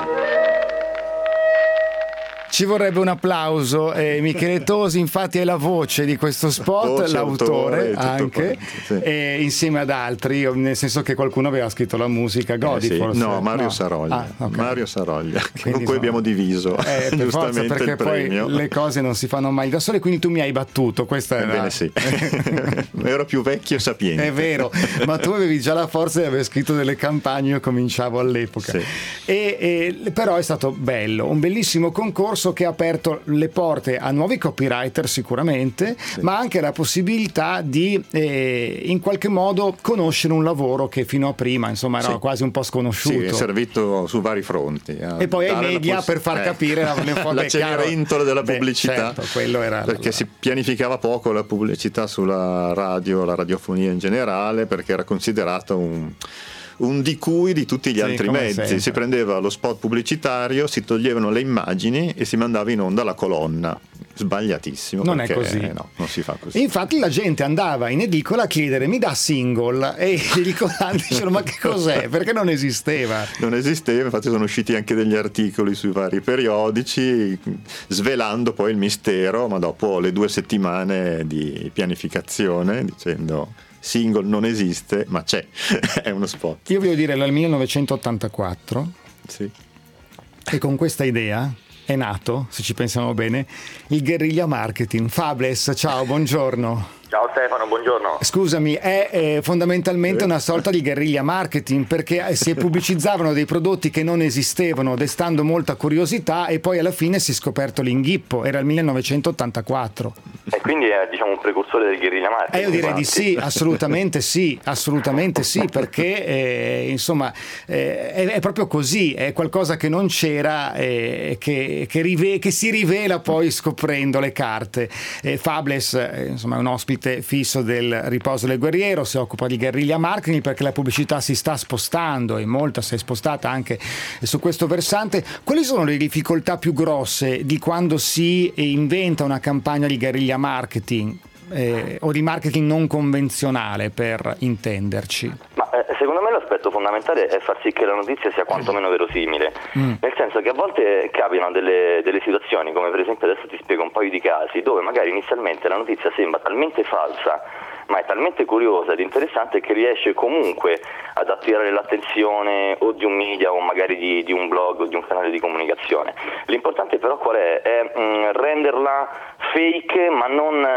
Speaker 2: Ci vorrebbe un applauso. Michele Tosi infatti è la voce di questo spot, l'autore anche, insieme ad altri, nel senso che qualcuno aveva scritto la musica. Godi forse?
Speaker 4: No, Mario Saroglia. Mario Saroglia, con cui abbiamo diviso giustamente
Speaker 2: perché
Speaker 4: il premio.
Speaker 2: Poi le cose non si fanno mai da sole, quindi tu mi hai battuto. Questa
Speaker 4: Ebbene sì, ero più vecchio e sapiente.
Speaker 2: È vero, ma tu avevi già la forza di aver scritto delle campagne, io cominciavo all'epoca. Però è stato bello, un bellissimo concorso che ha aperto le porte a nuovi copywriter sicuramente, ma anche la possibilità di in qualche modo conoscere un lavoro che fino a prima insomma era quasi un po' sconosciuto.
Speaker 4: Sì, è servito su vari fronti.
Speaker 2: E poi ai media per far capire
Speaker 4: la Cenerentola della pubblicità.
Speaker 2: Certo, quello era
Speaker 4: perché si pianificava poco la pubblicità sulla radio, la radiofonia in generale, perché era considerato un di cui di tutti gli altri mezzi.
Speaker 2: Sempre.
Speaker 4: Si prendeva lo spot pubblicitario, si toglievano le immagini e si mandava in onda la colonna. sbagliatissimo.
Speaker 2: Non è
Speaker 4: perché,
Speaker 2: così.
Speaker 4: No, non si fa così.
Speaker 2: Infatti la gente andava in edicola a chiedere mi dà single e gli edicolanti dicevano ma che cos'è? Perché non esisteva.
Speaker 4: Non esisteva, infatti sono usciti anche degli articoli sui vari periodici svelando poi il mistero, ma dopo le 2 settimane di pianificazione, dicendo single non esiste, ma c'è, è uno spot.
Speaker 2: Io voglio dire dal 1984
Speaker 4: sì.
Speaker 2: E con questa idea è nato, se ci pensiamo bene, il guerriglia marketing. Fables, ciao, buongiorno.
Speaker 16: Ciao Stefano, buongiorno.
Speaker 2: Scusami, è fondamentalmente una sorta di guerriglia marketing, perché si pubblicizzavano dei prodotti che non esistevano, destando molta curiosità, e poi alla fine si è scoperto l'inghippo. Era il 1984.
Speaker 16: E quindi è, diciamo, un precursore del guerriglia marketing.
Speaker 2: Io direi di sì, assolutamente sì, perché insomma è proprio così, è qualcosa che non c'era, che si rivela poi scoprendo le carte. Fables insomma è un ospite fisso del Riposo del Guerriero, si occupa di guerriglia marketing perché la pubblicità si sta spostando e molta si è spostata anche su questo versante. Quali sono le difficoltà più grosse di quando si inventa una campagna di guerriglia marketing o di marketing non convenzionale, per intenderci?
Speaker 16: Ma secondo me l'aspetto fondamentale è far sì che la notizia sia quantomeno verosimile, nel senso che a volte capitano delle situazioni, come per esempio adesso ti spiego un paio di casi, dove magari inizialmente la notizia sembra talmente falsa, ma è talmente curiosa ed interessante che riesce comunque ad attirare l'attenzione o di un media o magari di un blog o di un canale di comunicazione. L'importante però qual è? È renderla fake, ma non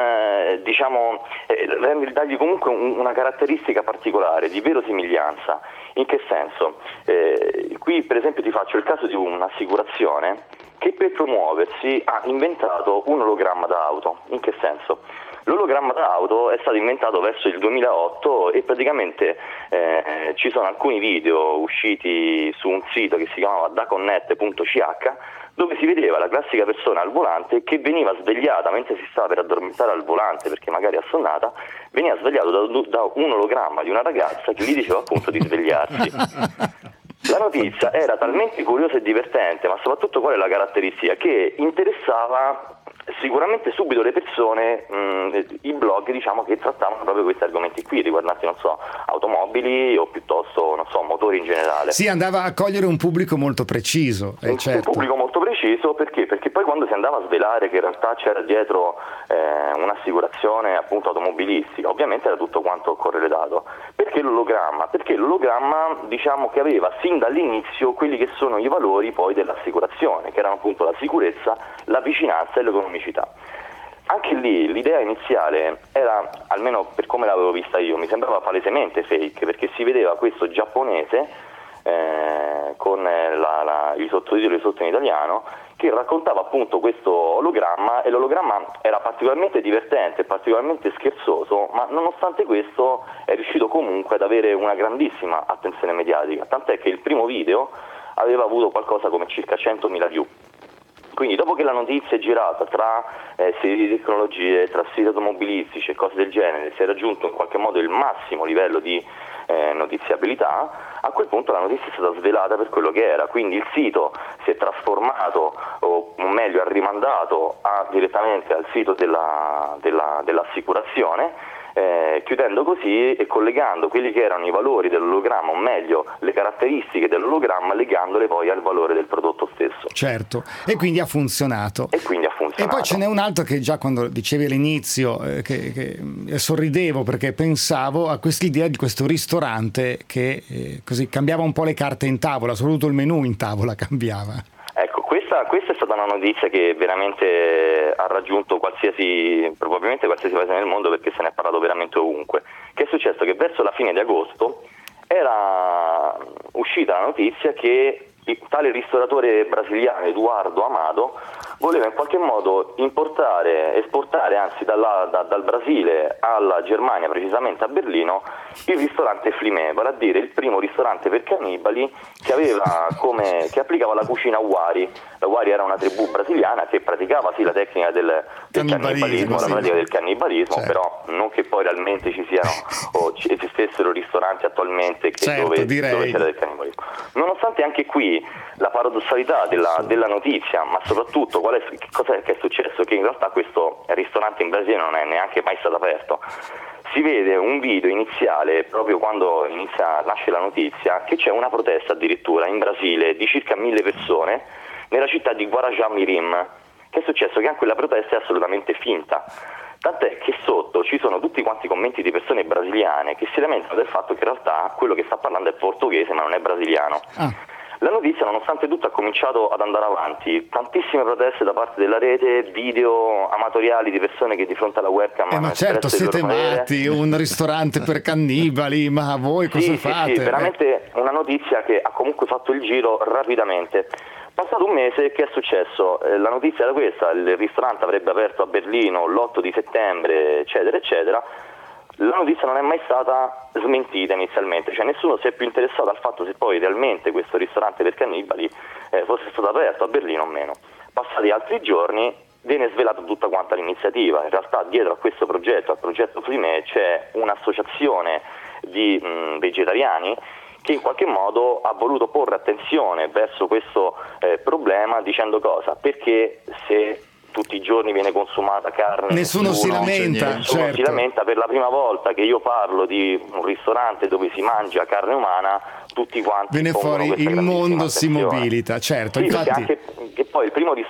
Speaker 16: dargli comunque una caratteristica particolare di verosimiglianza. In che senso? Qui per esempio ti faccio il caso di un'assicurazione che per promuoversi ha inventato un ologramma d'auto. In che senso? L'ologramma d'auto è stato inventato verso il 2008 e praticamente ci sono alcuni video usciti su un sito che si chiamava daconnette.ch, dove si vedeva la classica persona al volante che veniva svegliata mentre si stava per addormentare al volante perché magari assonnata, veniva svegliato da un ologramma di una ragazza che gli diceva appunto di svegliarsi. La notizia era talmente curiosa e divertente, ma soprattutto qual è la caratteristica? Che interessava sicuramente subito le persone, i blog diciamo che trattavano proprio questi argomenti qui, riguardanti non so automobili o piuttosto non so motori in generale.
Speaker 2: Sì, andava a cogliere un pubblico molto preciso. Certo.
Speaker 16: Un pubblico molto preciso perché poi quando si andava a svelare che in realtà c'era dietro un'assicurazione appunto automobilistica, ovviamente era tutto quanto correlato. Perché l'ologramma? Perché l'ologramma diciamo che aveva sin dall'inizio quelli che sono i valori poi dell'assicurazione, che erano appunto la sicurezza, la vicinanza e l'economicità. Anche lì l'idea iniziale era, almeno per come l'avevo vista io, mi sembrava palesemente fake, perché si vedeva questo giapponese con i sottotitoli sotto in italiano che raccontava appunto questo ologramma, e l'ologramma era particolarmente divertente, particolarmente scherzoso, ma nonostante questo è riuscito comunque ad avere una grandissima attenzione mediatica, tant'è che il primo video aveva avuto qualcosa come circa 100.000 view. Quindi dopo che la notizia è girata tra siti di tecnologie, tra siti automobilistici e cose del genere, si è raggiunto in qualche modo il massimo livello di notiziabilità, a quel punto la notizia è stata svelata per quello che era, quindi il sito si è trasformato, o meglio ha rimandato direttamente al sito dell'assicurazione, chiudendo così e collegando quelli che erano i valori dell'ologramma, o meglio le caratteristiche dell'ologramma, legandole poi al valore del prodotto stesso.
Speaker 2: Certo, e quindi ha funzionato. E poi ce n'è un altro che già quando dicevi all'inizio che sorridevo perché pensavo a quest'idea di questo ristorante che così cambiava un po' le carte in tavola, soprattutto il menù in tavola cambiava.
Speaker 16: Ecco, questa è stata una notizia che veramente ha raggiunto probabilmente qualsiasi paese nel mondo, perché se ne è parlato veramente ovunque. Che è successo? Che verso la fine di agosto era uscita la notizia che il tale ristoratore brasiliano Eduardo Amado voleva in qualche modo esportare anzi dal Brasile alla Germania, precisamente a Berlino, il ristorante Flimé, vale a dire il primo ristorante per cannibali che applicava la cucina Wari. La Wari era una tribù brasiliana che praticava sì la tecnica del cannibalismo, la pratica del cannibalismo, certo. Però non che poi realmente ci siano o esistessero ristoranti attualmente dove c'era del cannibalismo. Nonostante anche qui la paradossalità della notizia, ma soprattutto cos'è che è successo? Che in realtà questo ristorante in Brasile non è neanche mai stato aperto. Si vede un video iniziale, proprio quando nasce la notizia, che c'è una protesta addirittura in Brasile di circa 1000 persone nella città di Guarujá-Mirim. Che è successo? Che anche quella protesta è assolutamente finta. Tant'è che sotto ci sono tutti quanti commenti di persone brasiliane che si lamentano del fatto che in realtà quello che sta parlando è portoghese ma non è brasiliano. La notizia, nonostante tutto, ha cominciato ad andare avanti. Tantissime proteste da parte della rete, video amatoriali di persone che di fronte alla webcam
Speaker 2: ma certo, siete matti, un ristorante per cannibali, ma voi cosa fate?
Speaker 16: Sì, veramente una notizia che ha comunque fatto il giro rapidamente. Passato un mese, che è successo? La notizia era questa: il ristorante avrebbe aperto a Berlino l'8 di settembre, eccetera, eccetera. La notizia non è mai stata smentita inizialmente, cioè nessuno si è più interessato al fatto se poi realmente questo ristorante per cannibali fosse stato aperto a Berlino o meno. Passati altri giorni viene svelata tutta quanta l'iniziativa. In realtà dietro a questo progetto, al progetto Flimè, c'è un'associazione di vegetariani che in qualche modo ha voluto porre attenzione verso questo problema, dicendo cosa? Perché se tutti i giorni viene consumata carne,
Speaker 2: nessuno si lamenta,
Speaker 16: nessuno
Speaker 2: certo.
Speaker 16: si lamenta. Per la prima volta che io parlo di un ristorante dove si mangia carne umana, tutti quanti
Speaker 2: viene fuori, il mondo si mobilita, certo.
Speaker 16: Sì,
Speaker 2: infatti
Speaker 16: anche che poi il primo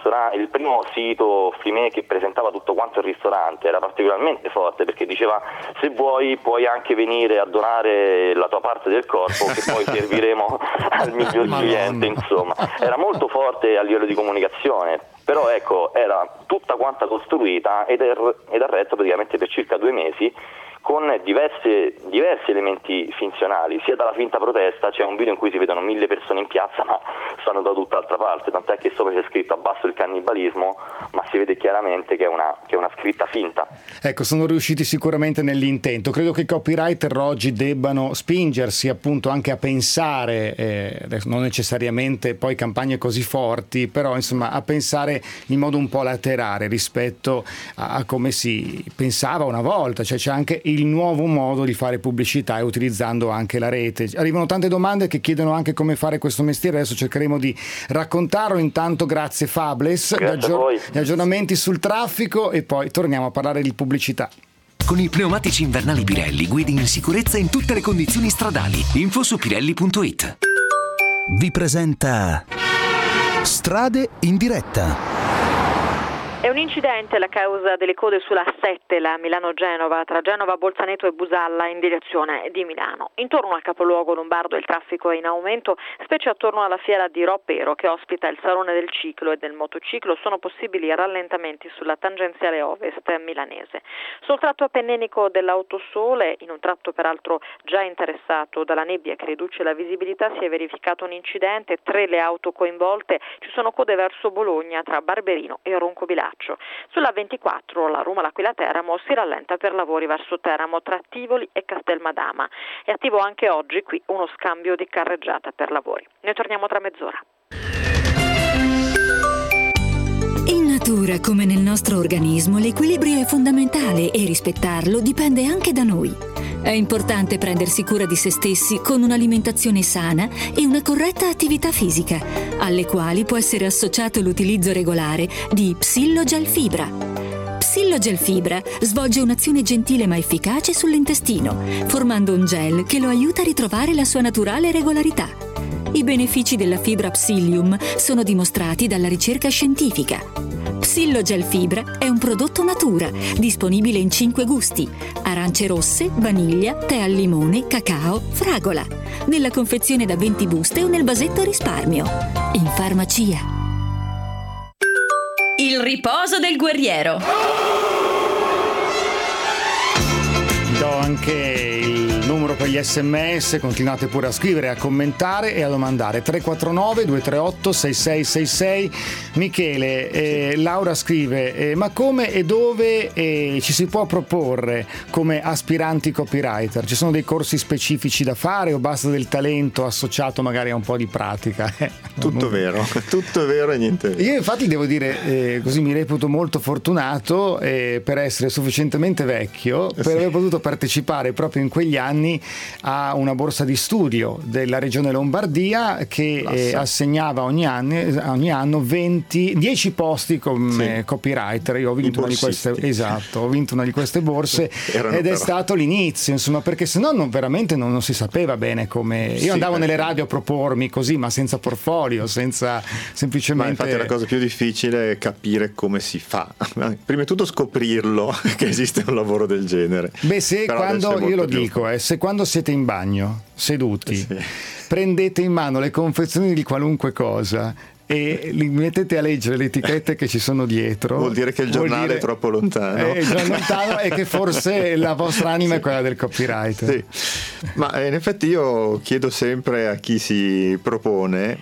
Speaker 16: sito Flimè che presentava tutto quanto il ristorante era particolarmente forte, perché diceva: se vuoi puoi anche venire a donare la tua parte del corpo che poi serviremo al miglior cliente. Insomma, era molto forte a livello di comunicazione, però ecco, era tutta quanta costruita ed ha retto praticamente per circa 2 mesi, con diversi elementi finzionali, sia dalla finta protesta. C'è un video in cui si vedono 1000 persone in piazza ma stanno da tutt'altra parte, tant'è che sopra c'è scritto abbasso il cannibalismo, ma si vede chiaramente che è una scritta finta.
Speaker 2: Ecco, sono riusciti sicuramente nell'intento. Credo che i copywriter oggi debbano spingersi appunto anche a pensare, non necessariamente poi campagne così forti, però insomma a pensare in modo un po' laterale rispetto a come si pensava una volta, cioè c'è anche il nuovo modo di fare pubblicità e utilizzando anche la rete. Arrivano tante domande che chiedono anche come fare questo mestiere, adesso cercheremo di raccontarlo. Intanto grazie Fables, gli aggiornamenti sul traffico e poi torniamo a parlare di pubblicità.
Speaker 5: Con i pneumatici invernali Pirelli guidi in sicurezza in tutte le condizioni stradali. Info su pirelli.it.
Speaker 6: Vi presenta Strade in diretta.
Speaker 7: È un incidente la causa delle code sulla A7, la Milano-Genova, tra Genova, Bolzaneto e Busalla in direzione di Milano. Intorno al capoluogo lombardo il traffico è in aumento, specie attorno alla fiera di Ropero che ospita il Salone del Ciclo e del Motociclo. Sono possibili rallentamenti sulla tangenziale ovest milanese. Sul tratto appenninico dell'Autosole, in un tratto peraltro già interessato dalla nebbia che riduce la visibilità, si è verificato un incidente, 3 le auto coinvolte, ci sono code verso Bologna tra Barberino e Roncobilaccio. Sulla 24, la Roma-L'Aquila-Teramo, si rallenta per lavori verso Teramo tra Tivoli e Castelmadama. È attivo anche oggi qui uno scambio di carreggiata per lavori. Noi torniamo tra mezz'ora.
Speaker 8: In natura, come nel nostro organismo, l'equilibrio è fondamentale e rispettarlo dipende anche da noi. È importante prendersi cura di se stessi con un'alimentazione sana e una corretta attività fisica, alle quali può essere associato l'utilizzo regolare di Psillogel Fibra. Psillogel Fibra svolge un'azione gentile ma efficace sull'intestino, formando un gel che lo aiuta a ritrovare la sua naturale regolarità. I benefici della fibra Psyllium sono dimostrati dalla ricerca scientifica. Psillogel Fibra è un prodotto natura, disponibile in 5 gusti: arance rosse, vaniglia, tè al limone, cacao, fragola. Nella confezione da 20 buste o nel vasetto risparmio. In farmacia.
Speaker 9: Il riposo del guerriero.
Speaker 2: Do anche il numero per gli sms, continuate pure a scrivere, a commentare e a domandare. 349 238 6666. Michele, Laura scrive: ma come e dove ci si può proporre come aspiranti copywriter? Ci sono dei corsi specifici da fare o basta del talento associato magari a un po' di pratica?
Speaker 4: Tutto vero e niente vero.
Speaker 2: Io infatti devo dire, così mi reputo molto fortunato per essere sufficientemente vecchio per aver potuto partecipare proprio in quegli anni anni a una borsa di studio della regione Lombardia che assegnava ogni anno 10 posti come copywriter. Io ho vinto ho vinto una di queste borse ed è stato l'inizio, insomma, perché sennò veramente non si sapeva bene come. Io andavo nelle radio a propormi così, ma senza portfolio, senza semplicemente.
Speaker 4: Ma infatti la cosa più difficile è capire come si fa. Prima di tutto scoprirlo che esiste un lavoro del genere.
Speaker 2: Se quando siete in bagno seduti prendete in mano le confezioni di qualunque cosa e li mettete a leggere le etichette che ci sono dietro,
Speaker 4: vuol dire che il giornale è troppo lontano,
Speaker 2: e che forse la vostra anima è quella del copywriter.
Speaker 4: Ma in effetti io chiedo sempre a chi si propone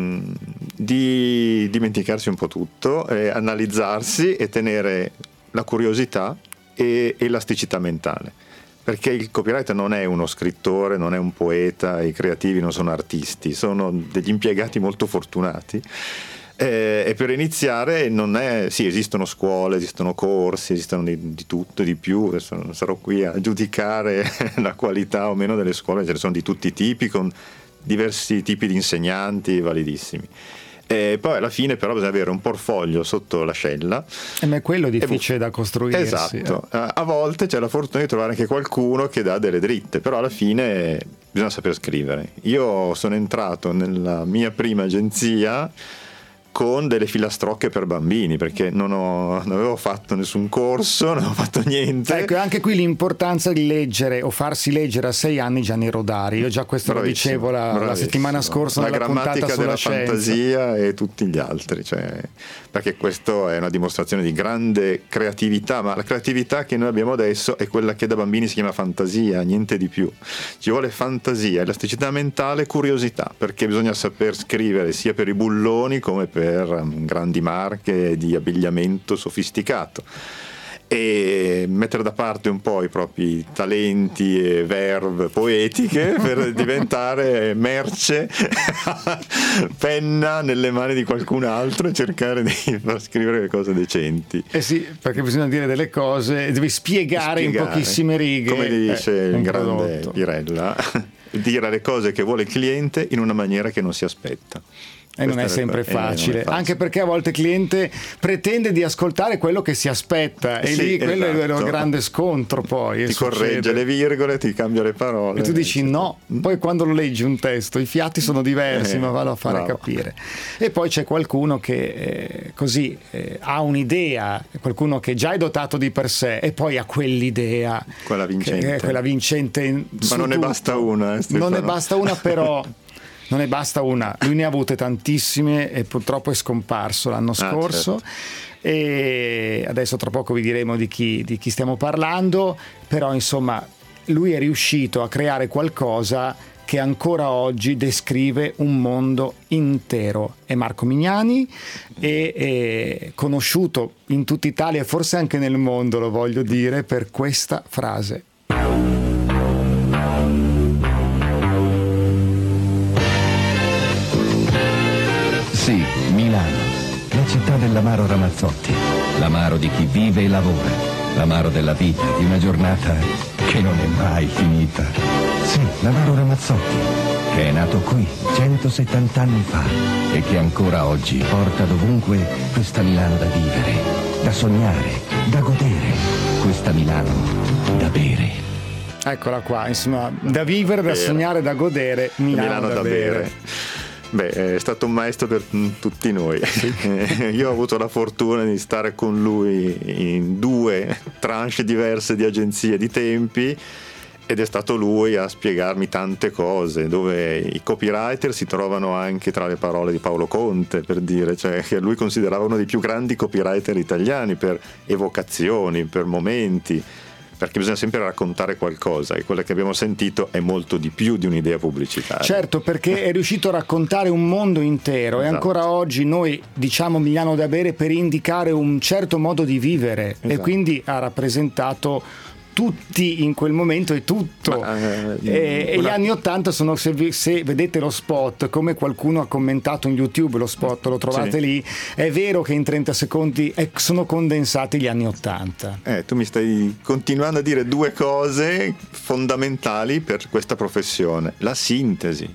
Speaker 4: di dimenticarsi un po' tutto, analizzarsi e tenere la curiosità e elasticità mentale, perché il copywriter non è uno scrittore, non è un poeta, i creativi non sono artisti, sono degli impiegati molto fortunati. E per iniziare esistono scuole, esistono corsi, esistono di tutto, di più. Adesso non sarò qui a giudicare la qualità o meno delle scuole, ce ne sono di tutti i tipi, con diversi tipi di insegnanti validissimi. E poi alla fine però bisogna avere un portfolio sotto l'ascella.
Speaker 2: Ma è quello difficile da costruirsi.
Speaker 4: Esatto. A volte c'è la fortuna di trovare anche qualcuno che dà delle dritte, però alla fine bisogna saper scrivere. Io sono entrato nella mia prima agenzia con delle filastrocche per bambini, perché non avevo fatto nessun corso, non avevo fatto niente.
Speaker 2: Ecco, anche qui l'importanza di leggere o farsi leggere a 6 anni già nei rodari. Io già questo lo dicevo la settimana scorsa nella puntata sulla scienza.
Speaker 4: Fantasia e tutti gli altri, perché questo è una dimostrazione di grande creatività, ma la creatività che noi abbiamo adesso è quella che da bambini si chiama fantasia, niente di più. Ci vuole fantasia, elasticità mentale, curiosità, perché bisogna saper scrivere sia per i bulloni come per grandi marche di abbigliamento sofisticato, e mettere da parte un po' i propri talenti e verve poetiche per diventare merce penna nelle mani di qualcun altro e cercare di far scrivere le cose decenti.
Speaker 2: Sì, perché bisogna dire delle cose, devi spiegare in pochissime righe,
Speaker 4: come dice il grande Pirella, dire le cose che vuole il cliente in una maniera che non si aspetta.
Speaker 2: E non è sempre facile, anche perché a volte il cliente pretende di ascoltare quello che si aspetta, e lì quello è un grande scontro poi.
Speaker 4: Ti corregge le virgole, ti cambia le parole.
Speaker 2: E tu dici no, poi quando lo leggi un testo i fiati sono diversi, ma vado a fare capire. E poi c'è qualcuno che ha un'idea, qualcuno che già è dotato di per sé e poi ha quell'idea.
Speaker 4: Quella
Speaker 2: vincente.
Speaker 4: Ma non ne basta una.
Speaker 2: Non ne basta una, però. Non ne basta una, lui ne ha avute tantissime e purtroppo è scomparso l'anno scorso. Certo. E adesso tra poco vi diremo di chi stiamo parlando, però insomma lui è riuscito a creare qualcosa che ancora oggi descrive un mondo intero. È Marco Mignani, è conosciuto in tutta Italia e forse anche nel mondo, lo voglio dire, per questa frase.
Speaker 10: Sì, Milano, la città dell'amaro Ramazzotti, l'amaro di chi vive e lavora, l'amaro della vita, di una giornata che non è mai finita. Sì, l'amaro Ramazzotti, che è nato qui 170 anni fa e che ancora oggi porta dovunque questa Milano da vivere, da sognare, da godere, questa Milano da bere.
Speaker 2: Eccola qua, insomma, da vivere, da sognare, da godere, Milano da bere.
Speaker 4: Beh, è stato un maestro per tutti noi. Io ho avuto la fortuna di stare con lui in 2 tranche diverse di agenzie di tempi, ed è stato lui a spiegarmi tante cose, dove i copywriter si trovano anche tra le parole di Paolo Conte, per dire, cioè che lui considerava uno dei più grandi copywriter italiani per evocazioni, per momenti, perché bisogna sempre raccontare qualcosa, e quello che abbiamo sentito è molto di più di un'idea pubblicitaria.
Speaker 2: Certo, perché è riuscito a raccontare un mondo intero. Esatto. E ancora oggi noi diciamo Milano da bere per indicare un certo modo di vivere. Esatto. E quindi ha rappresentato tutti in quel momento e tutto. E gli anni 80 sono, se vedete lo spot, come qualcuno ha commentato in YouTube, lo spot lo trovate lì, è vero che in 30 secondi sono condensati gli anni 80.
Speaker 4: Tu mi stai continuando a dire due cose fondamentali per questa professione: la sintesi,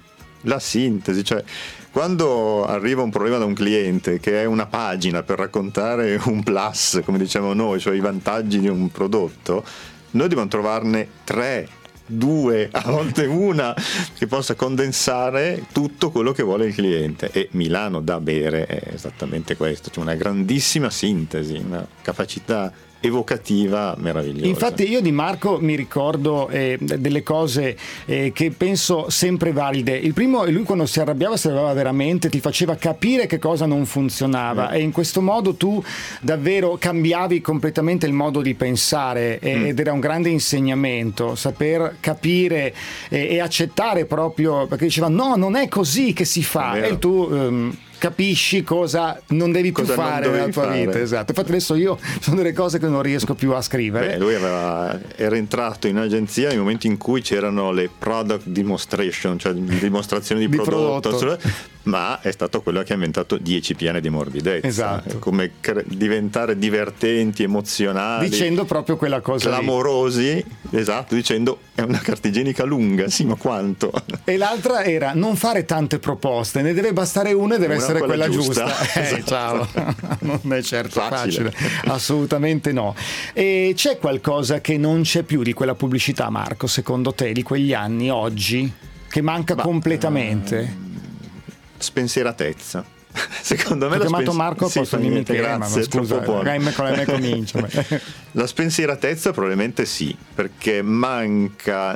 Speaker 4: cioè quando arriva un problema da un cliente che è una pagina per raccontare un plus, come diciamo noi, cioè i vantaggi di un prodotto, noi dobbiamo trovarne 3, 2, a volte una, che possa condensare tutto quello che vuole il cliente. E Milano da bere è esattamente questo, cioè una grandissima sintesi, una capacità evocativa meravigliosa.
Speaker 2: Infatti io di Marco mi ricordo delle cose che penso sempre valide. Il primo, lui quando si arrabbiava veramente, ti faceva capire che cosa non funzionava, e in questo modo tu davvero cambiavi completamente il modo di pensare, ed era un grande insegnamento saper capire e accettare, proprio perché diceva no, non è così che si fa, e tu capisci cosa non devi più fare nella tua vita. Esatto. Infatti adesso io sono delle cose che non riesco più a scrivere.
Speaker 4: Lui era entrato in agenzia nel momento in cui c'erano le product demonstration, cioè dimostrazioni di prodotto. Ma è stato quello che ha inventato 10 piani di morbidezza.
Speaker 2: Esatto.
Speaker 4: Come diventare divertenti, emozionali,
Speaker 2: dicendo proprio quella cosa
Speaker 4: clamorosi lì. Esatto, dicendo è una carta igienica lunga, sì, ma quanto?
Speaker 2: E l'altra era non fare tante proposte, ne deve bastare una e deve essere quella giusta.
Speaker 4: Esatto.
Speaker 2: Ciao. Non è certo facile. Assolutamente no. E c'è qualcosa che non c'è più di quella pubblicità, Marco, secondo te, di quegli anni oggi, che manca completamente?
Speaker 4: Spensieratezza. Secondo me
Speaker 2: ho chiamato Marco, posso niente,
Speaker 4: grazie,
Speaker 2: scusa, con me comincia.
Speaker 4: La spensieratezza probabilmente sì, perché manca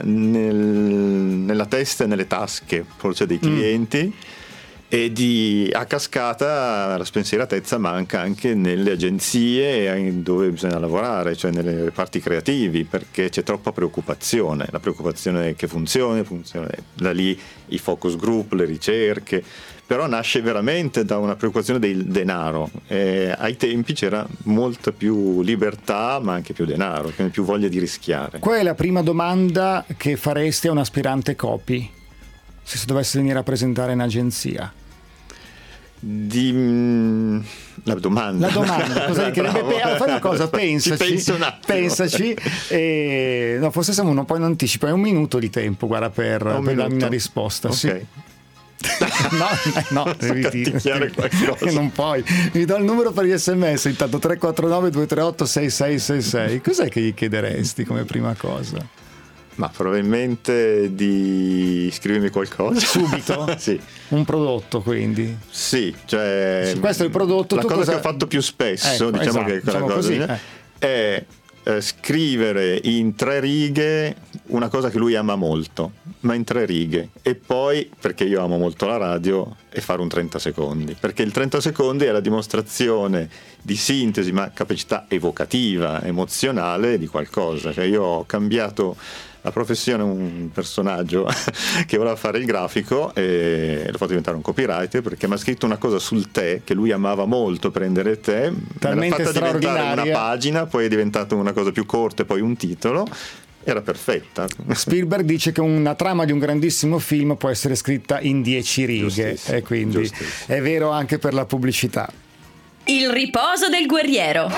Speaker 4: nella testa e nelle tasche forse dei clienti, e a cascata la spensieratezza manca anche nelle agenzie dove bisogna lavorare, cioè nelle reparti creativi, perché c'è troppa preoccupazione, la preoccupazione che funzioni, da lì i focus group, le ricerche, però nasce veramente da una preoccupazione del denaro. Ai tempi c'era molta più libertà, ma anche più denaro, più voglia di rischiare.
Speaker 2: Qual è la prima domanda che faresti a un aspirante copy se si dovesse venire a presentare in agenzia?
Speaker 4: La domanda
Speaker 2: cosa fai una cosa, pensaci no, forse siamo un po' in anticipo, è un minuto di tempo, guarda, per darmi una risposta.
Speaker 4: Okay.
Speaker 2: Sì. no, devi
Speaker 4: canticchiare qualcosa.
Speaker 2: Non puoi. Mi do il numero per gli SMS, intanto 349 238 6666. Cos'è che gli chiederesti come prima cosa?
Speaker 4: Ma probabilmente di scrivermi qualcosa
Speaker 2: subito.
Speaker 4: Sì.
Speaker 2: Un prodotto, quindi
Speaker 4: sì, cioè
Speaker 2: questo è il prodotto.
Speaker 4: La cosa che ho fatto più spesso, diciamo che quella cosa così, è scrivere in 3 righe una cosa che lui ama molto, ma in 3 righe, e poi, perché io amo molto la radio, e fare un 30 secondi, perché il 30 secondi è la dimostrazione di sintesi, ma capacità evocativa, emozionale di qualcosa. Cioè io ho cambiato la professione, un personaggio che voleva fare il grafico, e l'ho fatto diventare un copywriter perché mi ha scritto una cosa sul tè che lui amava molto, prendere tè, me l'ha fatta diventare una pagina, poi è diventata una cosa più corta e poi un titolo. Era perfetta.
Speaker 2: Spielberg dice che una trama di un grandissimo film può essere scritta in 10 righe, e quindi è vero anche per la pubblicità.
Speaker 9: Il riposo del guerriero.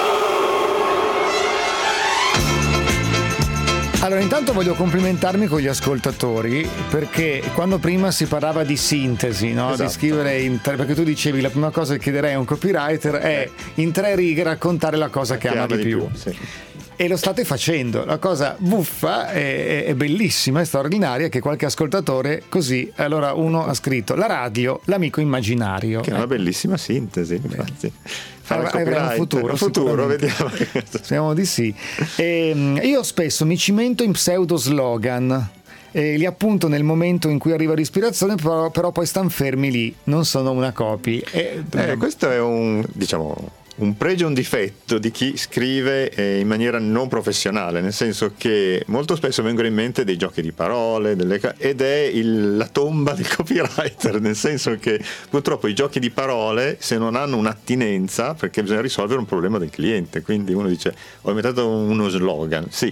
Speaker 2: Allora, intanto voglio complimentarmi con gli ascoltatori, perché quando prima si parlava di sintesi, no? Esatto. Di scrivere perché tu dicevi la prima cosa che chiederei a un copywriter è in 3 righe raccontare la cosa che ama di più. Sì. E lo state facendo. La cosa buffa è bellissima, è straordinaria, che qualche ascoltatore così, allora uno ha scritto la radio, l'amico immaginario,
Speaker 4: che è una bellissima sintesi, infatti.
Speaker 2: Avrà un futuro, vediamo. Speriamo di sì. Io spesso mi cimento in pseudo slogan, li appunto nel momento in cui arriva l'ispirazione, però poi stan fermi lì, non sono una copy.
Speaker 4: Questo è un pregio e un difetto di chi scrive in maniera non professionale, nel senso che molto spesso vengono in mente dei giochi di parole, ed è la tomba del copywriter, nel senso che purtroppo i giochi di parole, se non hanno un'attinenza, perché bisogna risolvere un problema del cliente, quindi uno dice ho inventato uno slogan, sì,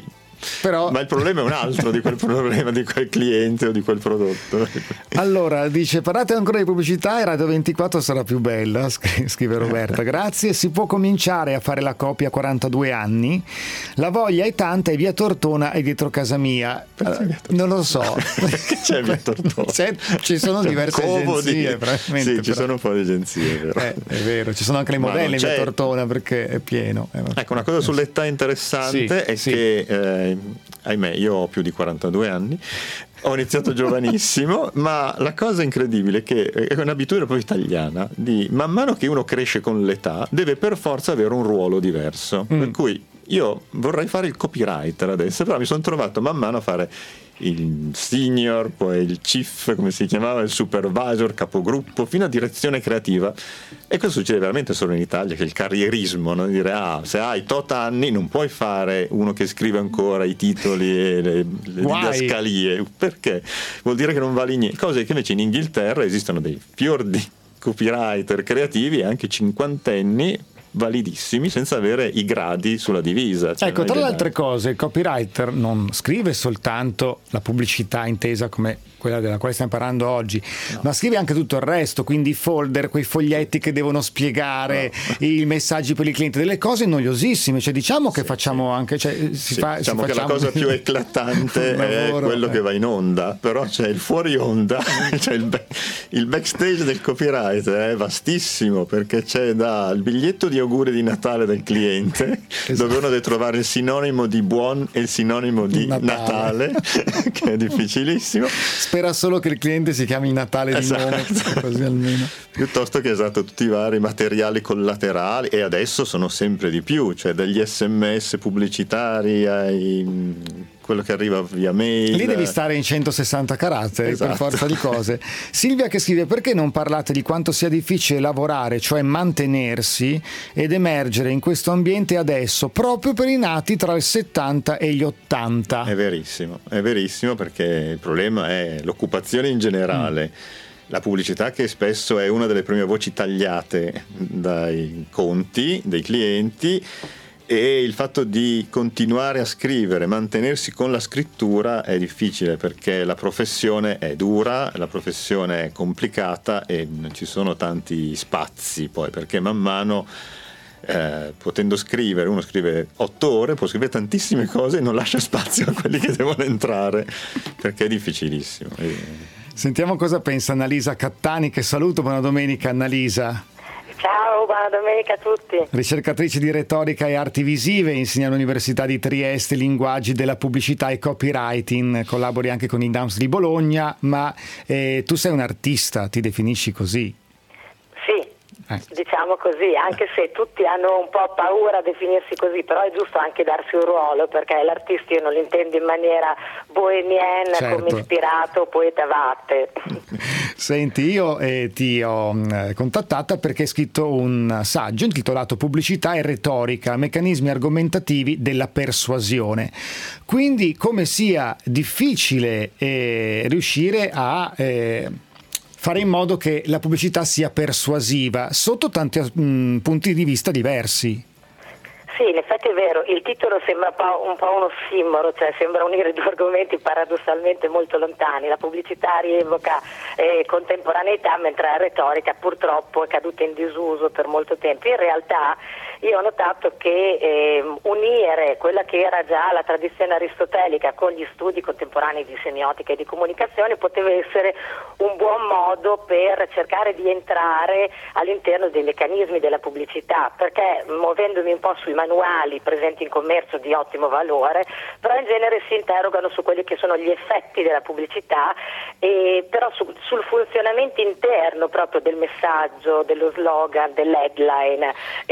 Speaker 2: Però...
Speaker 4: Ma il problema è un altro di quel problema, di quel cliente o di quel prodotto.
Speaker 2: Allora, dice, parlate ancora di pubblicità e Radio 24 sarà più bella, scrive Roberta. Grazie, si può cominciare a fare la copia a 42 anni. La voglia è tanta e via Tortona è dietro casa mia. Non lo so.
Speaker 4: Perché c'è via Tortona?
Speaker 2: Ci sono diverse agenzie,
Speaker 4: sì, ci sono un po' di agenzie, vero?
Speaker 2: È vero, ci sono anche le modelle in via Tortona perché è pieno.
Speaker 4: Ecco, una cosa sull'età interessante è che, ahimè, io ho più di 42 anni, ho iniziato giovanissimo, ma la cosa incredibile è che è un'abitudine proprio italiana, di man mano che uno cresce con l'età deve per forza avere un ruolo diverso, per cui io vorrei fare il copywriter adesso, però mi sono trovato man mano a fare il senior, poi il chief, come si chiamava, il supervisor, capogruppo, fino a direzione creativa. E questo succede veramente solo in Italia, che il carrierismo, no? Dire se hai tot anni non puoi fare uno che scrive ancora i titoli e le didascalie, perché vuol dire che non vali niente, cose che invece in Inghilterra esistono dei fior di copywriter creativi anche cinquantenni validissimi senza avere i gradi sulla divisa.
Speaker 2: Ecco, tra le altre cose, il copywriter non scrive soltanto la pubblicità intesa come quella della quale stiamo parlando oggi, ma scrive anche tutto il resto, quindi i folder, quei foglietti che devono spiegare i messaggi per il cliente, delle cose noiosissime, cioè diciamo che facciamo anche, cioè,
Speaker 4: diciamo che la cosa più eclatante è quello che va in onda, però c'è il fuori onda, cioè il backstage del copywriter è vastissimo, perché c'è il biglietto di auguri di Natale del cliente, dove uno deve trovare il sinonimo di buon e il sinonimo di Natale che è difficilissimo.
Speaker 2: Spera solo che il cliente si chiami Natale di nome, così almeno.
Speaker 4: Piuttosto che tutti i vari materiali collaterali, e adesso sono sempre di più, cioè dagli SMS pubblicitari ai quello che arriva via mail.
Speaker 2: Lì devi stare in 160 caratteri per forza di cose. Silvia che scrive: perché non parlate di quanto sia difficile lavorare, cioè mantenersi ed emergere in questo ambiente adesso, proprio per i nati tra il 70 e gli 80?
Speaker 4: È verissimo, perché il problema è l'occupazione in generale. La pubblicità, che spesso è una delle prime voci tagliate dai conti dei clienti, e il fatto di continuare a scrivere, mantenersi con la scrittura è difficile, perché la professione è dura, la professione è complicata e non ci sono tanti spazi poi, perché man mano potendo scrivere, uno scrive 8 ore, può scrivere tantissime cose e non lascia spazio a quelli che devono entrare, perché è difficilissimo.
Speaker 2: Sentiamo cosa pensa Annalisa Cattani, che saluto. Buona domenica Annalisa.
Speaker 11: Ciao, buona domenica a tutti.
Speaker 2: Ricercatrice di retorica e arti visive, insegna all'Università di Trieste linguaggi della pubblicità e copywriting, collabori anche con i DAMS di Bologna, ma tu sei un artista, ti definisci così?
Speaker 11: Sì. Diciamo così, anche se tutti hanno un po' paura a definirsi così, però è giusto anche darsi un ruolo, perché l'artista io non lo intendo in maniera bohemienne, come ispirato poeta vatte.
Speaker 2: Senti, io ti ho contattata perché hai scritto un saggio intitolato Pubblicità e retorica, meccanismi argomentativi della persuasione. Quindi come sia difficile riuscire a fare in modo che la pubblicità sia persuasiva sotto tanti punti di vista diversi.
Speaker 11: Sì, in effetti è vero, il titolo sembra un po' un ossimoro, cioè sembra unire due argomenti paradossalmente molto lontani. La pubblicità rievoca contemporaneità, mentre la retorica purtroppo è caduta in disuso per molto tempo. In realtà io ho notato che unire quella che era già la tradizione aristotelica con gli studi contemporanei di semiotica e di comunicazione poteva essere un buon modo per cercare di entrare all'interno dei meccanismi della pubblicità, perché muovendomi un po' sui manuali presenti in commercio di ottimo valore, però in genere si interrogano su quelli che sono gli effetti della pubblicità, però sul funzionamento interno proprio del messaggio, dello slogan, dell'headline.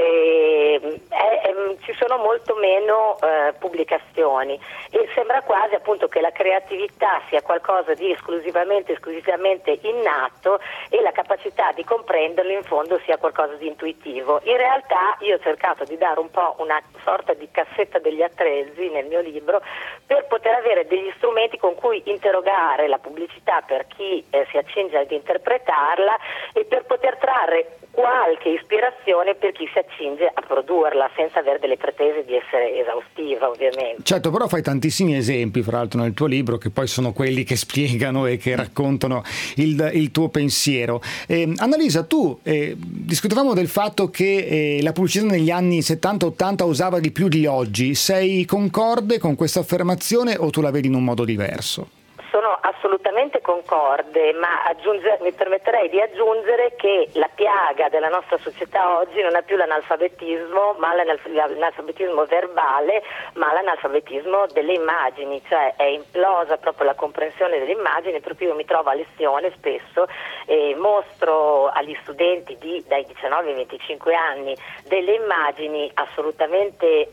Speaker 11: Ci sono molto meno pubblicazioni e sembra quasi appunto che la creatività sia qualcosa di esclusivamente innato e la capacità di comprenderlo in fondo sia qualcosa di intuitivo. In realtà io ho cercato di dare un po' una sorta di cassetta degli attrezzi nel mio libro per poter avere degli strumenti con cui interrogare la pubblicità per chi si accinge ad interpretarla e per poter trarre qualche ispirazione informazione per chi si accinge a produrla, senza avere delle pretese di essere esaustiva, ovviamente.
Speaker 2: Certo, però fai tantissimi esempi, fra l'altro, nel tuo libro, che poi sono quelli che spiegano e che raccontano il tuo pensiero. Annalisa, tu discutevamo del fatto che la pubblicità negli anni 70-80 usava di più di oggi. Sei concorde con questa affermazione o tu la vedi in un modo diverso?
Speaker 11: Sono assolutamente concorde, ma mi permetterei di aggiungere che la piaga della nostra società oggi non è più l'analfabetismo, ma l'analfabetismo verbale, ma l'analfabetismo delle immagini, cioè è implosa proprio la comprensione delle immagini, per cui io mi trovo a lezione spesso e mostro agli studenti dai 19 ai 25 anni delle immagini assolutamente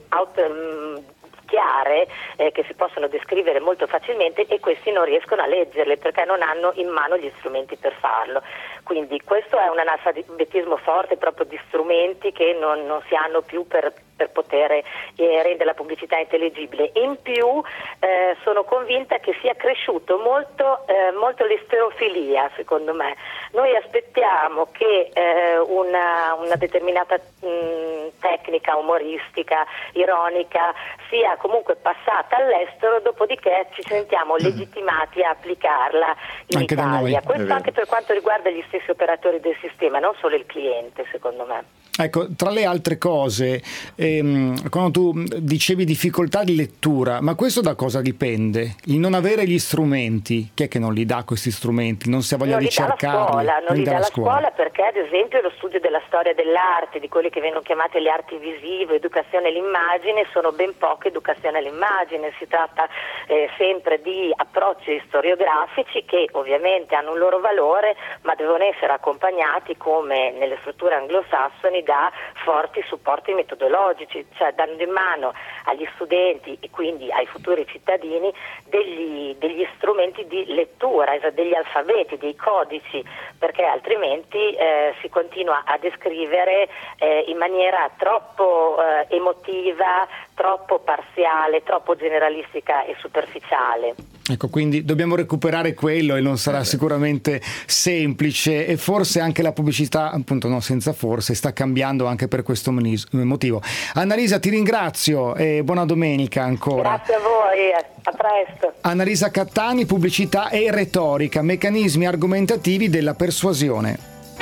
Speaker 11: chiare che si possono descrivere molto facilmente, e questi non riescono a leggerle perché non hanno in mano gli strumenti per farlo. Quindi questo è un analfabetismo forte proprio di strumenti che non si hanno più per poter rendere la pubblicità intelligibile. In più sono convinta che sia cresciuto molto l'esterofilia, secondo me. Noi aspettiamo che una determinata tecnica umoristica, ironica, sia comunque passata all'estero, dopodiché ci sentiamo legittimati a applicarla in
Speaker 2: anche
Speaker 11: Italia. Questo anche per quanto riguarda gli stessi operatori del sistema, non solo il cliente, secondo me.
Speaker 2: Ecco, tra le altre cose, quando tu dicevi difficoltà di lettura, ma questo da cosa dipende? Il non avere gli strumenti, chi è che non li dà questi strumenti? Non si ha voglia di cercarli?
Speaker 11: Non li dà la scuola, perché ad esempio lo studio della storia dell'arte, di quelle che vengono chiamate le arti visive, educazione all'immagine, sono ben poche educazione all'immagine. Si tratta sempre di approcci storiografici che ovviamente hanno un loro valore, ma devono essere accompagnati, come nelle strutture anglosassoni, da forti supporti metodologici, cioè dando in mano agli studenti e quindi ai futuri cittadini degli strumenti di lettura, degli alfabeti, dei codici, perché altrimenti si continua a descrivere in maniera troppo emotiva, troppo parziale, troppo generalistica e superficiale.
Speaker 2: Ecco, quindi dobbiamo recuperare quello e non sarà sicuramente semplice, e forse anche la pubblicità, appunto no, senza forse, sta cambiando anche per questo motivo. Annalisa, ti ringrazio e buona domenica ancora.
Speaker 11: Grazie a voi, a presto.
Speaker 2: Annalisa Cattani, pubblicità e retorica, meccanismi argomentativi della persuasione.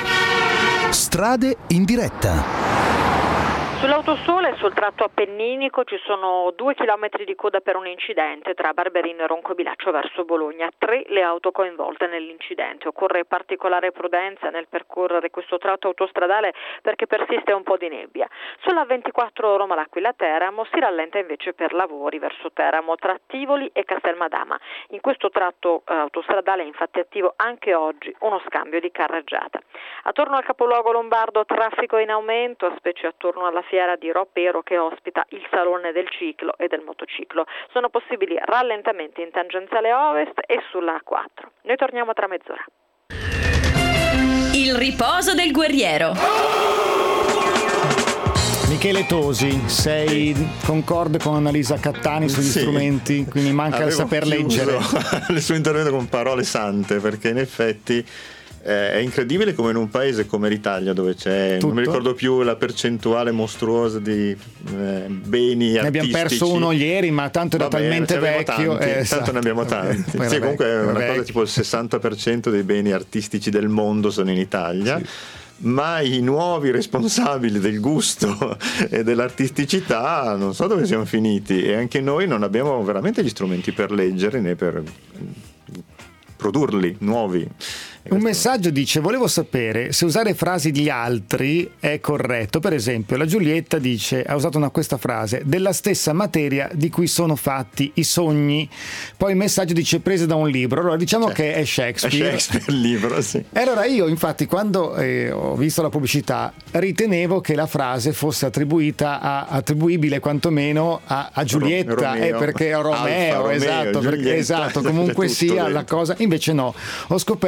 Speaker 6: Strade in diretta.
Speaker 7: Sull'autosole, sul tratto appenninico, ci sono 2 chilometri di coda per un incidente tra Barberino e Roncobilaccio verso Bologna. 3 le auto coinvolte nell'incidente. Occorre particolare prudenza nel percorrere questo tratto autostradale perché persiste un po' di nebbia. Sulla 24 Roma-L'Aquila-Teramo si rallenta invece per lavori verso Teramo tra Tivoli e Castelmadama. In questo tratto autostradale è infatti attivo anche oggi uno scambio di carreggiata. Attorno al capoluogo lombardo traffico in aumento, specie attorno alla fiera di Ropero che ospita il Salone del Ciclo e del Motociclo. Sono possibili rallentamenti in tangenziale ovest e sulla A4. Noi torniamo tra mezz'ora.
Speaker 9: Il riposo del guerriero.
Speaker 2: Michele Tosi, sei concorde con Annalisa Cattani sugli strumenti, quindi manca il saper leggere.
Speaker 4: Il suo intervento con parole sante, perché in effetti è incredibile come in un paese come l'Italia, dove c'è, non mi ricordo più la percentuale mostruosa di beni artistici.
Speaker 2: Ne abbiamo perso uno ieri, ma tanto era talmente vecchio.
Speaker 4: Tanto ne abbiamo tanti. Sì, comunque è una cosa tipo il 60% dei beni artistici del mondo sono in Italia. Sì. Ma i nuovi responsabili del gusto e dell'artisticità non so dove siamo finiti, e anche noi non abbiamo veramente gli strumenti per leggere né per produrli nuovi.
Speaker 2: Un messaggio dice: volevo sapere se usare frasi di altri è corretto. Per esempio la Giulietta dice, ha usato questa frase: della stessa materia di cui sono fatti i sogni. Poi il messaggio dice prese da un libro. Allora diciamo che è Shakespeare.
Speaker 4: È Shakespeare il libro, sì.
Speaker 2: E allora io infatti quando ho visto la pubblicità ritenevo che la frase fosse attribuibile quantomeno a Giulietta, perché Romeo, esatto, perché esatto, comunque sia la cosa. Invece no, ho scoperto che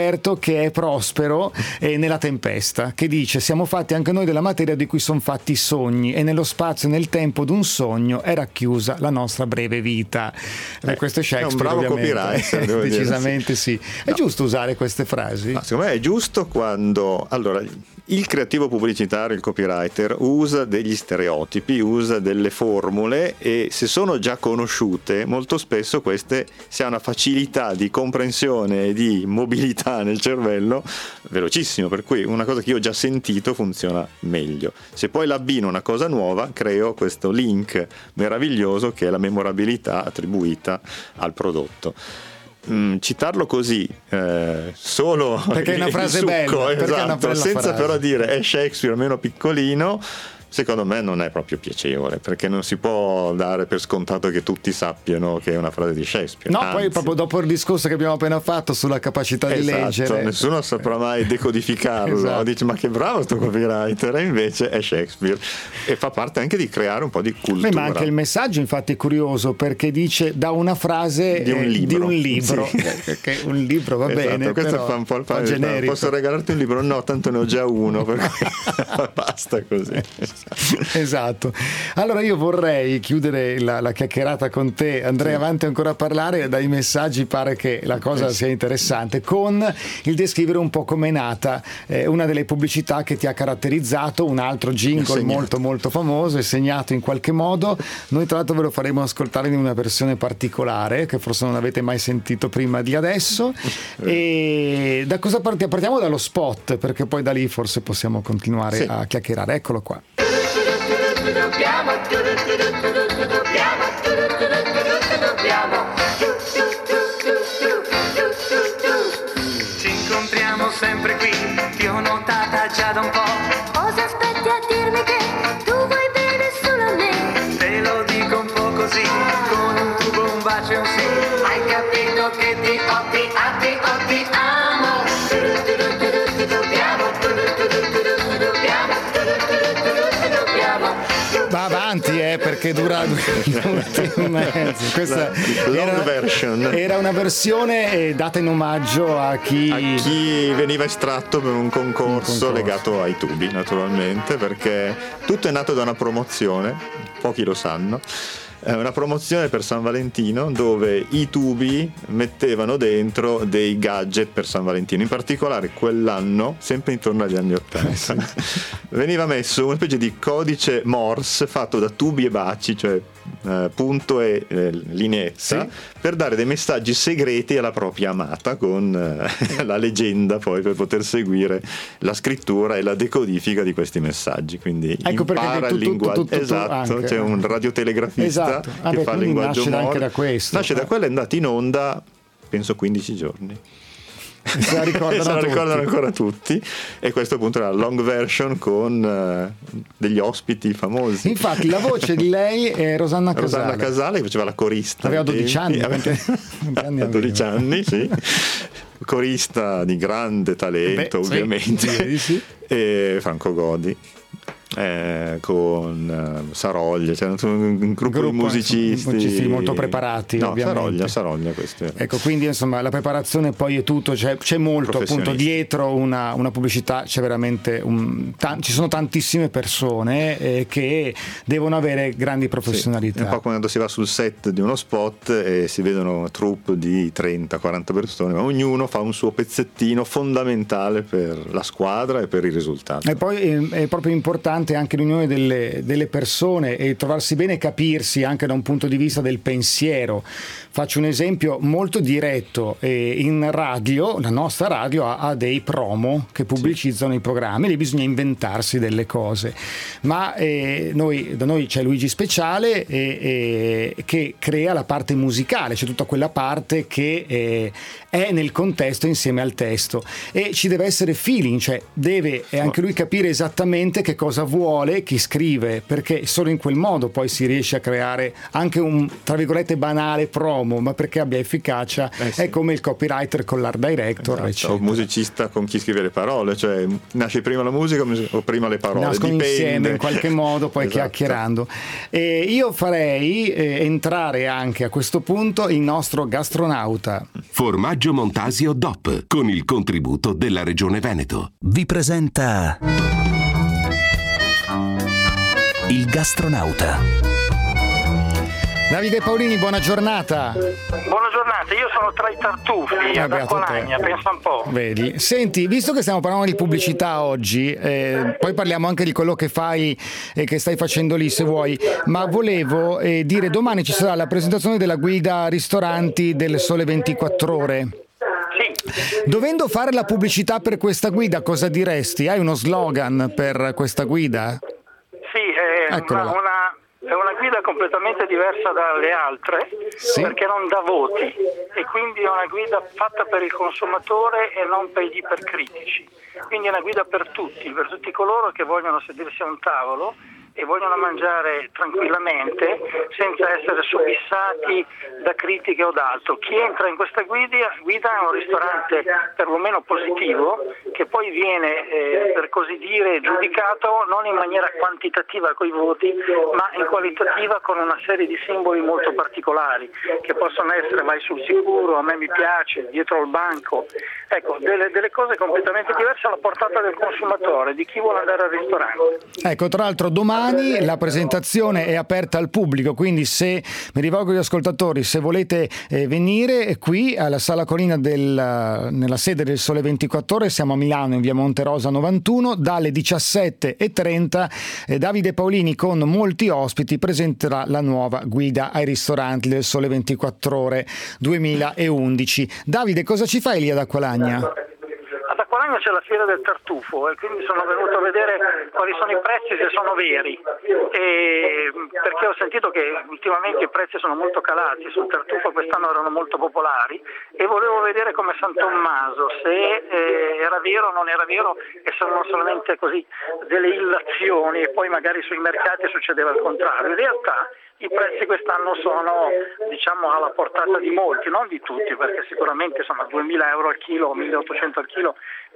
Speaker 2: che è Prospero nella Tempesta, che dice: siamo fatti anche noi della materia di cui sono fatti i sogni, e nello spazio e nel tempo d'un sogno è racchiusa la nostra breve vita. Questo è Shakespeare,
Speaker 4: è un bravo
Speaker 2: ovviamente. Decisamente sì. È giusto usare queste frasi?
Speaker 4: Secondo me è giusto quando il creativo pubblicitario, il copywriter, usa degli stereotipi, usa delle formule, e se sono già conosciute molto spesso queste si ha una facilità di comprensione e di mobilità nel cervello velocissimo, per cui una cosa che io ho già sentito funziona meglio. Se poi l'abbino una cosa nuova, creo questo link meraviglioso che è la memorabilità attribuita al prodotto. Citarlo così solo
Speaker 2: perché è una frase
Speaker 4: succo,
Speaker 2: bella,
Speaker 4: esatto, senza però dire è Shakespeare meno piccolino, secondo me non è proprio piacevole, perché non si può dare per scontato che tutti sappiano che è una frase di Shakespeare.
Speaker 2: No, poi proprio dopo il discorso che abbiamo appena fatto sulla capacità di leggere,
Speaker 4: nessuno saprà mai decodificarlo. Esatto. Dice: ma che bravo sto copywriter, e invece è Shakespeare, e fa parte anche di creare un po' di cultura.
Speaker 2: Ma anche il messaggio infatti è curioso, perché dice da una frase di un libro. Sì. Che un libro va bene,
Speaker 4: questo
Speaker 2: però
Speaker 4: fa un po' il generico. Posso regalarti un libro? No, tanto ne ho già uno, per cui basta così.
Speaker 2: Esatto. Allora io vorrei chiudere la chiacchierata con te, andrei avanti ancora a parlare. Dai messaggi pare che la cosa sia interessante, con il descrivere un po' come è nata una delle pubblicità che ti ha caratterizzato, un altro jingle molto molto famoso e segnato in qualche modo. Noi tra l'altro ve lo faremo ascoltare in una versione particolare che forse non avete mai sentito prima di adesso. E da cosa partiamo? Dallo spot, perché poi da lì forse possiamo continuare a chiacchierare. Eccolo qua.
Speaker 1: Ci incontriamo sempre qui, ti ho notata già da un po'. Cosa aspetti a dirmi che tu vuoi bene solo a me? Te lo dico un po' così, con un tubo, un bacio e un sì. Hai capito che ti amo.
Speaker 2: Va avanti, perché dura 2 minuti e mezzo. Questa era una versione data in omaggio a chi
Speaker 4: veniva estratto per un concorso legato ai tubi, naturalmente, perché tutto è nato da una promozione, pochi lo sanno. Una promozione per San Valentino dove i tubi mettevano dentro dei gadget per San Valentino, in particolare quell'anno, sempre intorno agli anni 80, veniva messo una specie di codice Morse fatto da tubi e baci, cioè punto e lineetta, per dare dei messaggi segreti alla propria amata, con la leggenda poi per poter seguire la scrittura e la decodifica di questi messaggi. Quindi impara il linguaggio. Esatto, c'è un radiotelegrafista che fa il linguaggio
Speaker 2: nasce
Speaker 4: Morse.
Speaker 2: Anche da questo.
Speaker 4: Nasce da quello, è andato in onda penso 15 giorni.
Speaker 2: Se la ricordano
Speaker 4: ancora tutti, e questo appunto era la long version con degli ospiti famosi.
Speaker 2: Infatti la voce di lei è Rosanna Casale
Speaker 4: che faceva la corista,
Speaker 2: aveva 12 anni,
Speaker 4: 12 anni, sì. Corista di grande talento, ovviamente, sì. E Franco Godi, con Saroglia, c'era un gruppo di musicisti
Speaker 2: molto preparati, ovviamente.
Speaker 4: Saroglia questo era.
Speaker 2: Ecco, quindi insomma la preparazione poi è tutto, c'è molto appunto dietro una pubblicità, c'è veramente ci sono tantissime persone che devono avere grandi professionalità.
Speaker 4: È un po' quando si va sul set di uno spot e si vedono troupe di 30-40 persone, ma ognuno fa un suo pezzettino fondamentale per la squadra e per i risultati.
Speaker 2: E poi è proprio importante anche l'unione delle persone e trovarsi bene, capirsi anche da un punto di vista del pensiero. Faccio un esempio molto diretto: in radio, la nostra radio ha dei promo che pubblicizzano i programmi, lì bisogna inventarsi delle cose, ma da noi c'è Luigi Speciale che crea la parte musicale, c'è tutta quella parte che è nel contesto insieme al testo, e ci deve essere feeling, cioè deve anche lui capire esattamente che cosa vuole chi scrive, perché solo in quel modo poi si riesce a creare anche un, tra virgolette, banale promo, ma perché abbia efficacia.
Speaker 4: Sì.
Speaker 2: È come il copywriter con l'art director,
Speaker 4: esatto, o il musicista con chi scrive le parole, cioè nasce prima la musica o prima le parole,
Speaker 2: nascono
Speaker 4: dipende
Speaker 2: insieme in qualche modo, poi
Speaker 4: esatto.
Speaker 2: chiacchierando. E io farei entrare anche a questo punto il nostro gastronauta.
Speaker 12: Formaggio Montasio DOP, con il contributo della Regione Veneto.
Speaker 6: Vi presenta il gastronauta.
Speaker 2: Davide Paolini, buona giornata.
Speaker 13: Buona giornata, io sono tra i tartufi ad Acqualagna, pensa un po'.
Speaker 2: Vedi, senti, visto che stiamo parlando di pubblicità oggi, poi parliamo anche di quello che fai e che stai facendo lì se vuoi, ma volevo dire, domani ci sarà la presentazione della guida ristoranti del Sole 24 Ore.
Speaker 13: Sì.
Speaker 2: Dovendo fare la pubblicità per questa guida, cosa diresti? Hai uno slogan per questa guida?
Speaker 13: Sì, è una guida completamente diversa dalle altre,
Speaker 2: sì,
Speaker 13: perché non dà voti e quindi è una guida fatta per il consumatore e non per gli ipercritici. Quindi è una guida per tutti coloro che vogliono sedersi a un tavolo e vogliono mangiare tranquillamente senza essere subissati da critiche o d'altro. Chi entra in questa guida è un ristorante perlomeno positivo, che poi viene per così dire giudicato non in maniera quantitativa coi voti, ma in qualitativa con una serie di simboli molto particolari che possono essere vai sul sicuro, a me mi piace, dietro al banco, ecco, delle cose completamente diverse alla portata del consumatore, di chi vuole andare al ristorante.
Speaker 2: Ecco, tra l'altro domani la presentazione è aperta al pubblico, quindi se mi rivolgo agli ascoltatori, se volete venire qui alla Sala Colina nella sede del Sole 24 Ore, siamo a Milano in via Monterosa 91, dalle 17:30 Davide Paolini con molti ospiti presenterà la nuova guida ai ristoranti del Sole 24 Ore 2011. Davide, cosa ci fai lì ad Acqualagna?
Speaker 13: Ad Acqualagna c'è la fiera del tartufo e quindi sono venuto a vedere quali sono i prezzi, se sono veri, perché ho sentito che ultimamente i prezzi sono molto calati sul tartufo, quest'anno erano molto popolari e volevo vedere come San Tommaso, se era vero o non era vero e sono solamente così delle illazioni e poi magari sui mercati succedeva il contrario. In realtà i prezzi quest'anno sono, diciamo, alla portata di molti, non di tutti, perché sicuramente insomma 2.000 euro al chilo, 1.800 al chilo,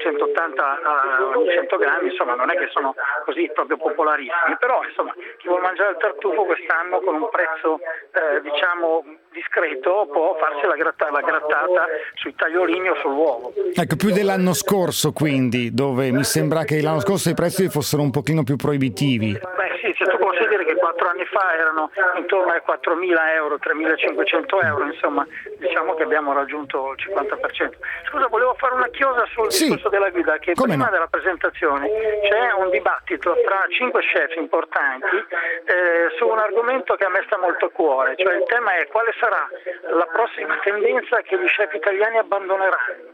Speaker 13: 180 ogni 100 grammi, insomma non è che sono così proprio popolarissimi, però insomma chi vuole mangiare il tartufo quest'anno con un prezzo diciamo discreto può farsi la grattata sui tagliolini o sull'uovo.
Speaker 2: Ecco, più dell'anno scorso quindi, dove mi sembra che l'anno scorso i prezzi fossero un pochino più proibitivi.
Speaker 13: Beh sì, se tu consideri che 4 anni fa erano intorno ai 4.000 euro, 3.500 euro, insomma diciamo che abbiamo raggiunto il 50%. Scusa, volevo fare una chiosa sul discorso della guida, che prima della presentazione c'è un dibattito tra 5 chef importanti su un argomento che a me sta molto a cuore, cioè il tema è quale sarà la prossima tendenza che gli chef italiani abbandoneranno.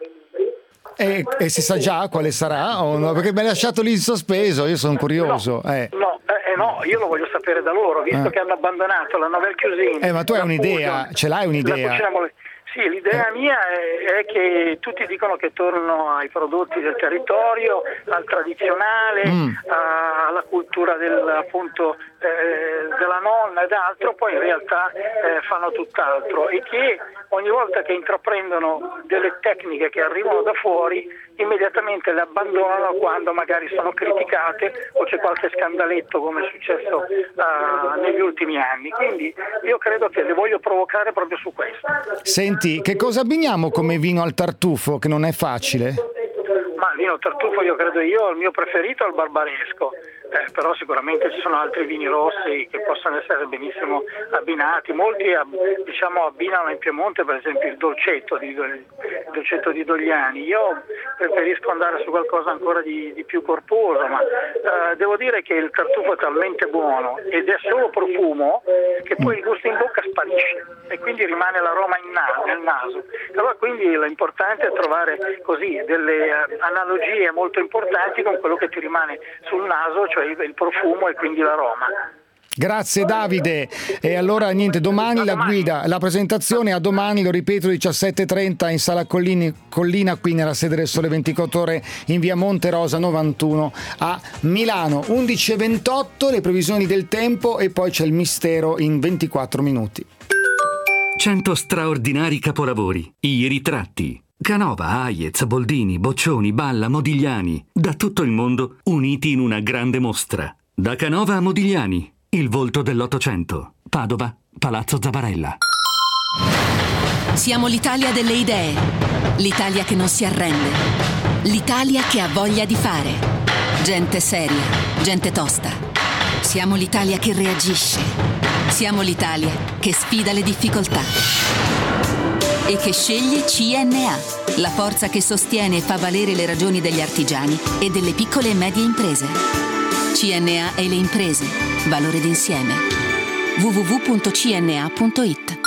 Speaker 2: E si sa già quale sarà o no? Perché mi hai lasciato lì in sospeso, io sono curioso.
Speaker 13: No, io lo voglio sapere da loro, visto che hanno abbandonato la nouvelle cuisine.
Speaker 2: Ma tu hai un'idea, ce l'hai un'idea?
Speaker 13: Sì, l'idea mia è che tutti dicono che tornano ai prodotti del territorio, al tradizionale, alla cultura della nonna ed altro, poi in realtà fanno tutt'altro e che ogni volta che intraprendono delle tecniche che arrivano da fuori immediatamente le abbandonano quando magari sono criticate o c'è qualche scandaletto come è successo negli ultimi anni. Quindi io credo che le voglio provocare proprio su questo.
Speaker 2: Senti, che cosa abbiniamo come vino al tartufo, che non è facile?
Speaker 13: Ma il vino tartufo il mio preferito è il barbaresco. Però sicuramente ci sono altri vini rossi che possono essere benissimo abbinati. Molti abbinano in Piemonte per esempio il dolcetto di Dogliani. Io preferisco andare su qualcosa ancora di più corposo, ma devo dire che il tartufo è talmente buono ed è solo profumo che poi il gusto in bocca sparisce e quindi rimane l'aroma nel naso. Allora quindi l'importante è trovare così delle analogie molto importanti con quello che ti rimane sul naso, cioè il profumo e quindi l'aroma.
Speaker 2: Grazie Davide. E allora niente, domani la guida, la presentazione a domani, lo ripeto, 17:30 in Sala Collina, qui nella sede del Sole 24 Ore in via Monte Rosa 91 a Milano. 11:28 le previsioni del tempo e poi c'è il mistero in 24 minuti.
Speaker 25: 100 straordinari capolavori, i ritratti. Canova, Hayez, Boldini, Boccioni, Balla, Modigliani, da tutto il mondo uniti in una grande mostra. Da Canova a Modigliani, il volto dell'Ottocento. Padova, Palazzo Zabarella.
Speaker 14: Siamo l'Italia delle idee, l'Italia che non si arrende, l'Italia che ha voglia di fare. Gente seria, gente tosta. Siamo l'Italia che reagisce. Siamo l'Italia che sfida le difficoltà. E che sceglie CNA, la forza che sostiene e fa valere le ragioni degli artigiani e delle piccole e medie imprese. CNA e le imprese, valore d'insieme. www.cna.it.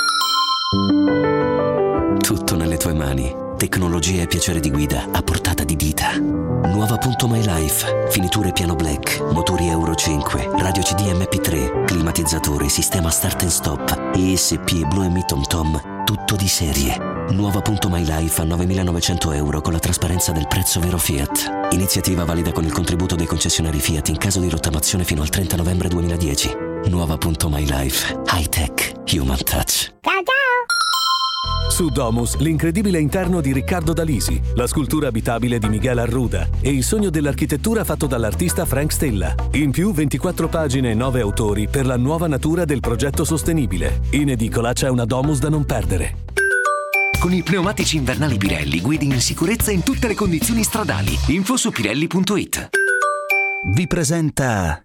Speaker 5: Tutto nelle tue mani. Tecnologia e piacere di guida a portata di dita. Nuova My Life. Finiture piano black. Motori Euro 5. Radio CD MP3. Climatizzatore. Sistema start and stop. ESP, Blue e TomTom. Tutto di serie. Nuova My Life a 9.900 euro con la trasparenza del prezzo vero Fiat. Iniziativa valida con il contributo dei concessionari Fiat in caso di rottamazione fino al 30 novembre 2010. Nuova My Life. High tech. Human touch.
Speaker 14: Ciao ciao!
Speaker 25: Su Domus, l'incredibile interno di Riccardo D'Alisi, la scultura abitabile di Miguel Arruda e il sogno dell'architettura fatto dall'artista Frank Stella. In più 24 pagine e 9 autori per la nuova natura del progetto sostenibile. In edicola c'è una Domus da non perdere.
Speaker 5: Con i pneumatici invernali Pirelli guidi in sicurezza in tutte le condizioni stradali. Info su pirelli.it.
Speaker 6: Vi presenta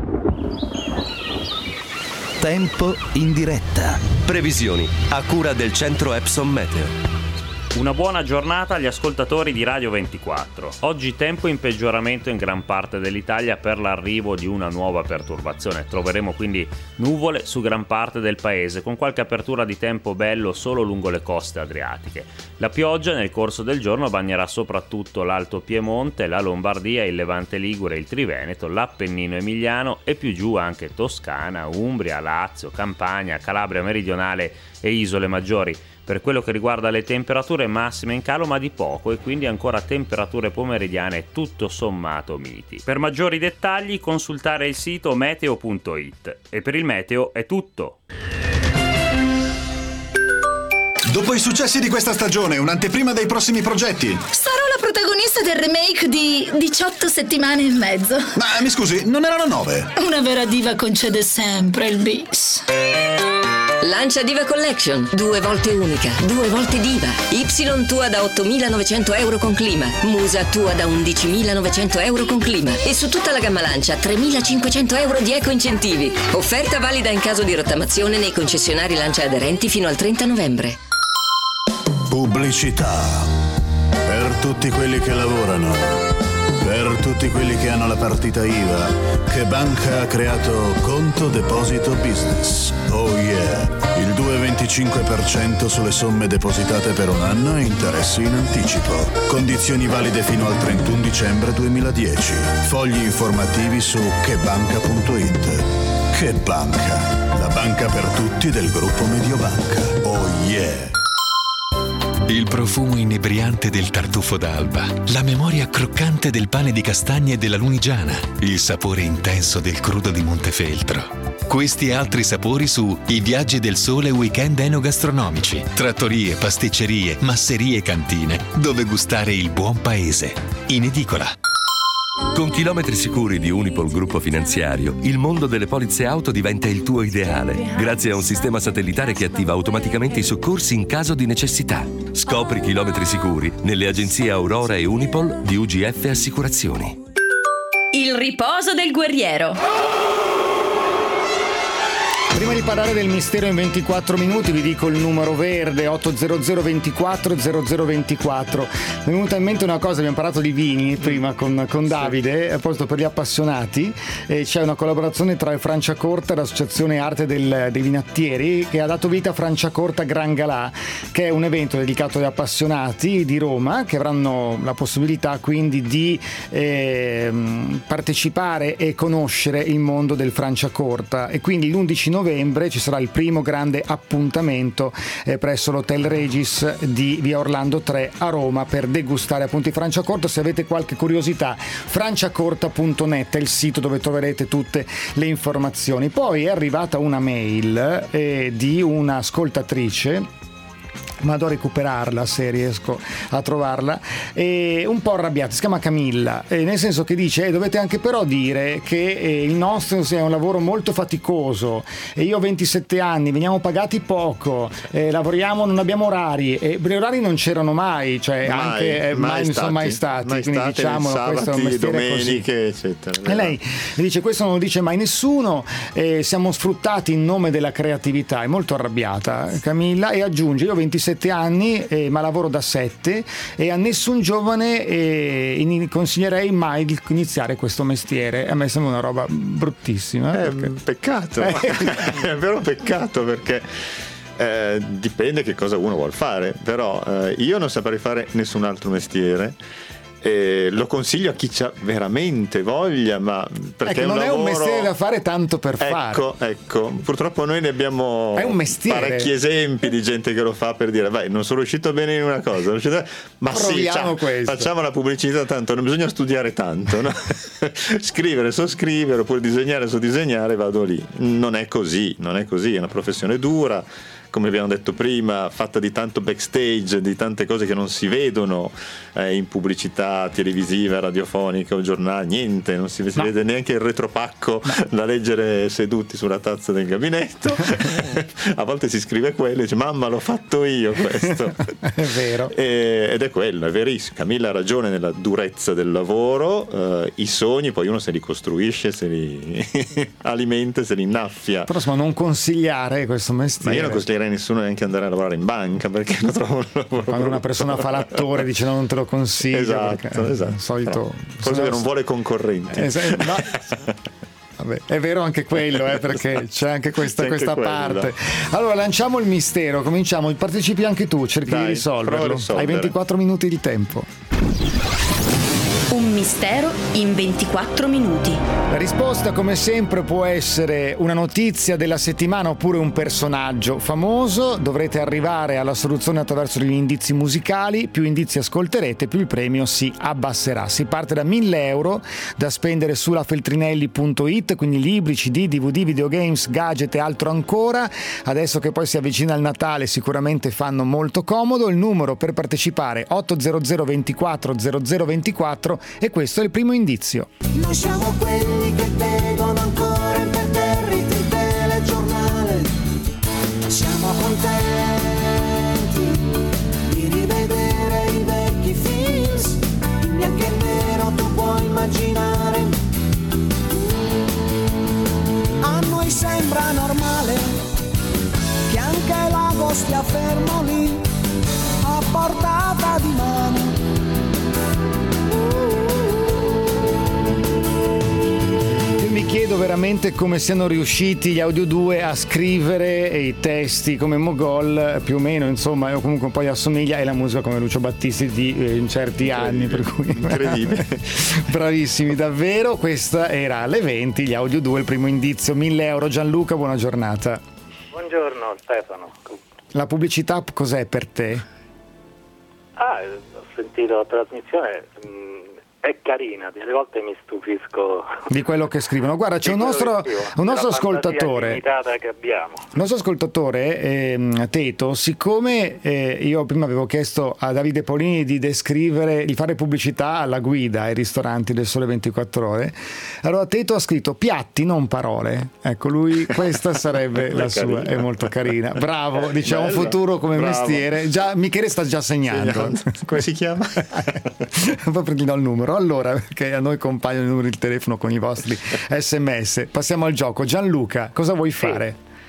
Speaker 6: Tempo in diretta.
Speaker 15: Previsioni a cura del centro Epson Meteo.
Speaker 17: Una buona giornata agli ascoltatori di Radio 24. Oggi tempo in peggioramento in gran parte dell'Italia per l'arrivo di una nuova perturbazione. Troveremo quindi nuvole su gran parte del paese, con qualche apertura di tempo bello solo lungo le coste adriatiche. La pioggia nel corso del giorno bagnerà soprattutto l'Alto Piemonte, la Lombardia, il Levante Ligure, il Triveneto, l'Appennino Emiliano e più giù anche Toscana, Umbria, Lazio, Campania, Calabria meridionale e Isole Maggiori. Per quello che riguarda le temperature massime in calo ma di poco e quindi ancora temperature pomeridiane tutto sommato miti. Per maggiori dettagli consultare il sito meteo.it. E per il meteo è tutto.
Speaker 18: Dopo i successi di questa stagione, un'anteprima dei prossimi progetti.
Speaker 19: Sarò la protagonista del remake di 18 settimane e mezzo.
Speaker 18: Ma mi scusi, non erano 9?
Speaker 19: Una vera diva concede sempre il bis.
Speaker 26: Lancia Diva Collection, 2 volte unica, 2 volte diva. Y tua da 8.900 euro con clima. Musa tua da 11.900 euro con clima. E su tutta la gamma Lancia 3.500 euro di eco incentivi. Offerta valida in caso di rottamazione nei concessionari Lancia aderenti fino al 30 novembre.
Speaker 27: Pubblicità. Per tutti quelli che lavorano, per tutti quelli che hanno la partita IVA, che banca ha creato Conto Deposito Business. Oh yeah! Il 2,25% sulle somme depositate per un anno e interessi in anticipo. Condizioni valide fino al 31 dicembre 2010. Fogli informativi su chebanca.it. Che banca? La banca per tutti del gruppo Mediobanca. Oh yeah!
Speaker 28: Il profumo inebriante del tartufo d'alba, la memoria croccante del pane di castagne e della lunigiana, il sapore intenso del crudo di Montefeltro. Questi e altri sapori su I Viaggi del Sole Weekend enogastronomici. Trattorie, pasticcerie, masserie e cantine, dove gustare il buon paese. In edicola.
Speaker 29: Con chilometri sicuri di Unipol Gruppo Finanziario, il mondo delle polizze auto diventa il tuo ideale, grazie a un sistema satellitare che attiva automaticamente i soccorsi in caso di necessità. Scopri chilometri sicuri nelle agenzie Aurora e Unipol di UGF Assicurazioni.
Speaker 9: Il riposo del guerriero.
Speaker 2: Prima di parlare del mistero in 24 minuti vi dico il numero verde 800 24 0024. Mi è venuta in mente una cosa, abbiamo parlato di vini prima con Davide, a posto per gli appassionati, c'è una collaborazione tra Franciacorta e l'Associazione Arte dei Vinattieri che ha dato vita a Franciacorta Gran Galà, che è un evento dedicato agli appassionati di Roma che avranno la possibilità quindi di partecipare e conoscere il mondo del Franciacorta, e quindi l'11 novembre ci sarà il primo grande appuntamento presso l'Hotel Regis di via Orlando 3 a Roma per degustare appunto i Franciacorta. Se avete qualche curiosità, franciacorta.net è il sito dove troverete tutte le informazioni. Poi è arrivata una mail di un'ascoltatrice, ma devo recuperarla se riesco a trovarla, e un po' arrabbiata, si chiama Camilla, nel senso che dice dovete anche però dire che il nostro è un lavoro molto faticoso e io ho 27 anni, veniamo pagati poco, lavoriamo, non abbiamo orari, e gli orari non c'erano mai, cioè mai non sono mai stati, quindi diciamolo,
Speaker 4: sabati,
Speaker 2: questo è un mestiere
Speaker 4: domeniche, così, eccetera.
Speaker 2: E lei mi dice questo non lo dice mai nessuno, siamo sfruttati in nome della creatività. È molto arrabbiata Camilla e aggiunge io ho 27 anni ma lavoro da 7 e a nessun giovane consiglierei mai di iniziare questo mestiere. A me sembra una roba bruttissima.
Speaker 4: È un peccato, è un vero peccato, perché dipende che cosa uno vuol fare, però io non saprei fare nessun altro mestiere. Lo consiglio a chi c'ha veramente voglia, ma perché
Speaker 2: non è un mestiere da fare tanto per fare.
Speaker 4: Ecco, purtroppo noi ne abbiamo parecchi esempi di gente che lo fa per dire vai, non sono riuscito bene in una cosa, ma facciamo la pubblicità, tanto non bisogna studiare tanto, no? Scrivere so scrivere, oppure disegnare so disegnare, vado lì. Non è così, è una professione dura, come abbiamo detto prima, fatta di tanto backstage, di tante cose che non si vedono in pubblicità televisiva, radiofonica o giornale, niente, non si vede neanche il retropacco da leggere seduti sulla tazza del gabinetto. A volte si scrive quello e dice mamma l'ho fatto io questo.
Speaker 2: È vero.
Speaker 4: Ed è quello, è verissimo. Camilla ha ragione nella durezza del lavoro, i sogni poi uno se li costruisce, se li alimenta, se li innaffia.
Speaker 2: Però insomma non consigliare questo mestiere.
Speaker 4: Ma io non consiglierei nessuno neanche andare a lavorare in banca, perché lo trovo un lavoro.
Speaker 2: Quando una persona fa l'attore dice no, non te lo consiglio,
Speaker 4: esatto.
Speaker 2: Solito
Speaker 4: forse non vuole concorrenti.
Speaker 2: Vabbè, è vero anche quello, perché c'è anche questa parte. Allora lanciamo il mistero, cominciamo. Partecipi anche tu, cerchi di risolverlo. Hai 24 minuti di tempo.
Speaker 9: Un mistero in 24 minuti.
Speaker 2: La risposta, come sempre, può essere una notizia della settimana oppure un personaggio famoso. Dovrete arrivare alla soluzione attraverso gli indizi musicali. Più indizi ascolterete, più il premio si abbasserà. Si parte da 1.000 euro da spendere sulla feltrinelli.it, quindi libri, CD, DVD, videogames, gadget e altro ancora. Adesso che poi si avvicina il Natale sicuramente fanno molto comodo. Il numero per partecipare 800 24 0024 e questo è il primo indizio.
Speaker 1: Noi siamo quelli che vedono ancora imperterriti il telegiornale. Siamo contenti di rivedere i vecchi films, in bianco e nero tu puoi immaginare. A noi sembra normale che anche l'ago stia fermo lì, a portata di mano.
Speaker 2: Mi chiedo veramente come siano riusciti gli Audio 2 a scrivere i testi come Mogol, più o meno, insomma, o comunque poi assomiglia, e la musica come Lucio Battisti di certi anni, per cui
Speaker 4: incredibile.
Speaker 2: Bravissimi davvero. Questa era alle 20, gli Audio 2, il primo indizio, 1.000 euro. Gianluca, buona giornata.
Speaker 3: Buongiorno Stefano.
Speaker 2: La pubblicità cos'è per te?
Speaker 3: Ho sentito la trasmissione, è carina, delle volte mi stufisco
Speaker 2: di quello che scrivono. Guarda, c'è un nostro ascoltatore
Speaker 3: che abbiamo.
Speaker 2: Il nostro ascoltatore Teto, siccome io prima avevo chiesto a Davide Paolini di fare pubblicità alla guida ai ristoranti del Sole 24 Ore, allora Teto ha scritto piatti, non parole. Ecco, lui, questa sarebbe la sua, è molto carina. Bravo, diciamo bello, futuro come bravo. Mestiere. Già Michele sta già segnando.
Speaker 4: Come si chiama?
Speaker 2: Poi prendi il numero. Allora, perché a noi compaiono i numeri di telefono con i vostri SMS. Passiamo al gioco. Gianluca, cosa vuoi fare?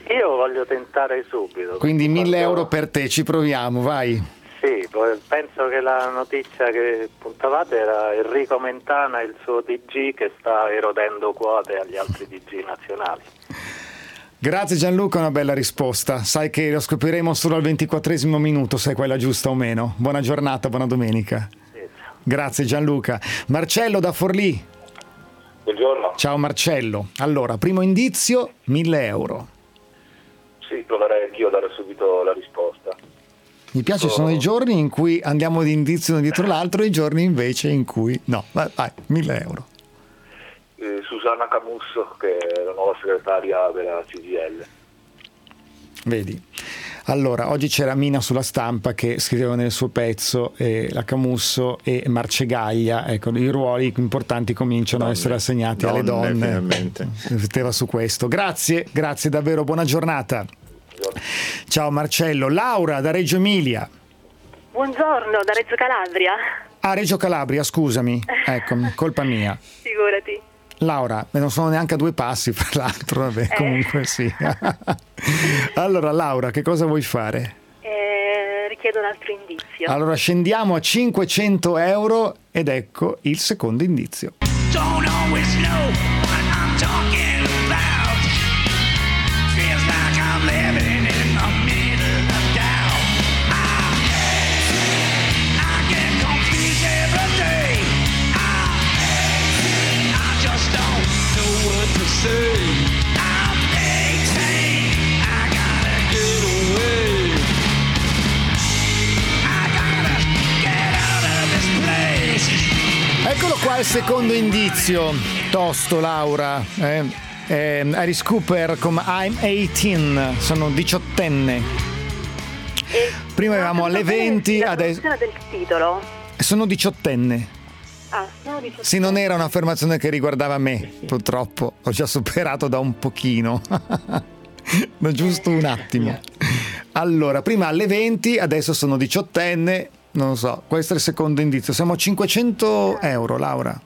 Speaker 3: Io voglio tentare subito.
Speaker 2: Quindi 1.000 euro per te, ci proviamo, vai.
Speaker 3: Sì, penso che la notizia che puntavate era Enrico Mentana e il suo TG che sta erodendo quote agli altri TG nazionali.
Speaker 2: Grazie Gianluca, una bella risposta. Sai che lo scopriremo solo al 24esimo minuto se è quella giusta o meno. Buona giornata, buona domenica.
Speaker 3: Sì.
Speaker 2: Grazie Gianluca. Marcello da Forlì.
Speaker 8: Buongiorno.
Speaker 2: Ciao Marcello. Allora, primo indizio, 1.000 euro.
Speaker 8: Sì, proverei anch'io a dare subito la risposta.
Speaker 2: Mi piace, sono i giorni in cui andiamo di indizio uno dietro l'altro e i giorni invece in cui... No, vai 1.000 euro.
Speaker 8: Susanna Camusso, che è la nuova segretaria della CGIL.
Speaker 2: Vedi? Allora, oggi c'era Mina sulla Stampa che scriveva nel suo pezzo la Camusso e Marcegaglia, ecco, i ruoli importanti cominciano a essere assegnati alle donne.
Speaker 4: Finalmente.
Speaker 2: Rifletteva su questo. Grazie davvero, buona giornata. Ciao Marcello. Laura da Reggio Emilia.
Speaker 10: Buongiorno, da Reggio Calabria.
Speaker 2: Ah, Reggio Calabria, scusami. Ecco, colpa mia.
Speaker 10: Figurati.
Speaker 2: Laura, non sono neanche a 2 passi, fra l'altro, vabbè, comunque sì. Allora, Laura, che cosa vuoi fare?
Speaker 10: Richiedo un altro indizio.
Speaker 2: Allora, scendiamo a 500 euro ed ecco il secondo indizio.
Speaker 1: Don't always know what I'm talking about. Feels like I'm living in the middle of doubt. I get confused every day. I just don't know what to say. I'm 18, I gotta get away. I gotta get out of this place.
Speaker 2: Eccolo qua il secondo indizio. Tosto, Laura. Alice Cooper come I'm 18, sono 18enne. Prima avevamo alle 20, adesso
Speaker 10: del titolo.
Speaker 2: sono 18enne.
Speaker 10: Ah, sono 18enne.
Speaker 2: Sì, non era un'affermazione che riguardava me, purtroppo. Ho già superato da un pochino. Ma giusto un attimo. Allora, prima alle 20, adesso sono 18enne. Non lo so, questo è il secondo indizio. Siamo a 500 euro, Laura.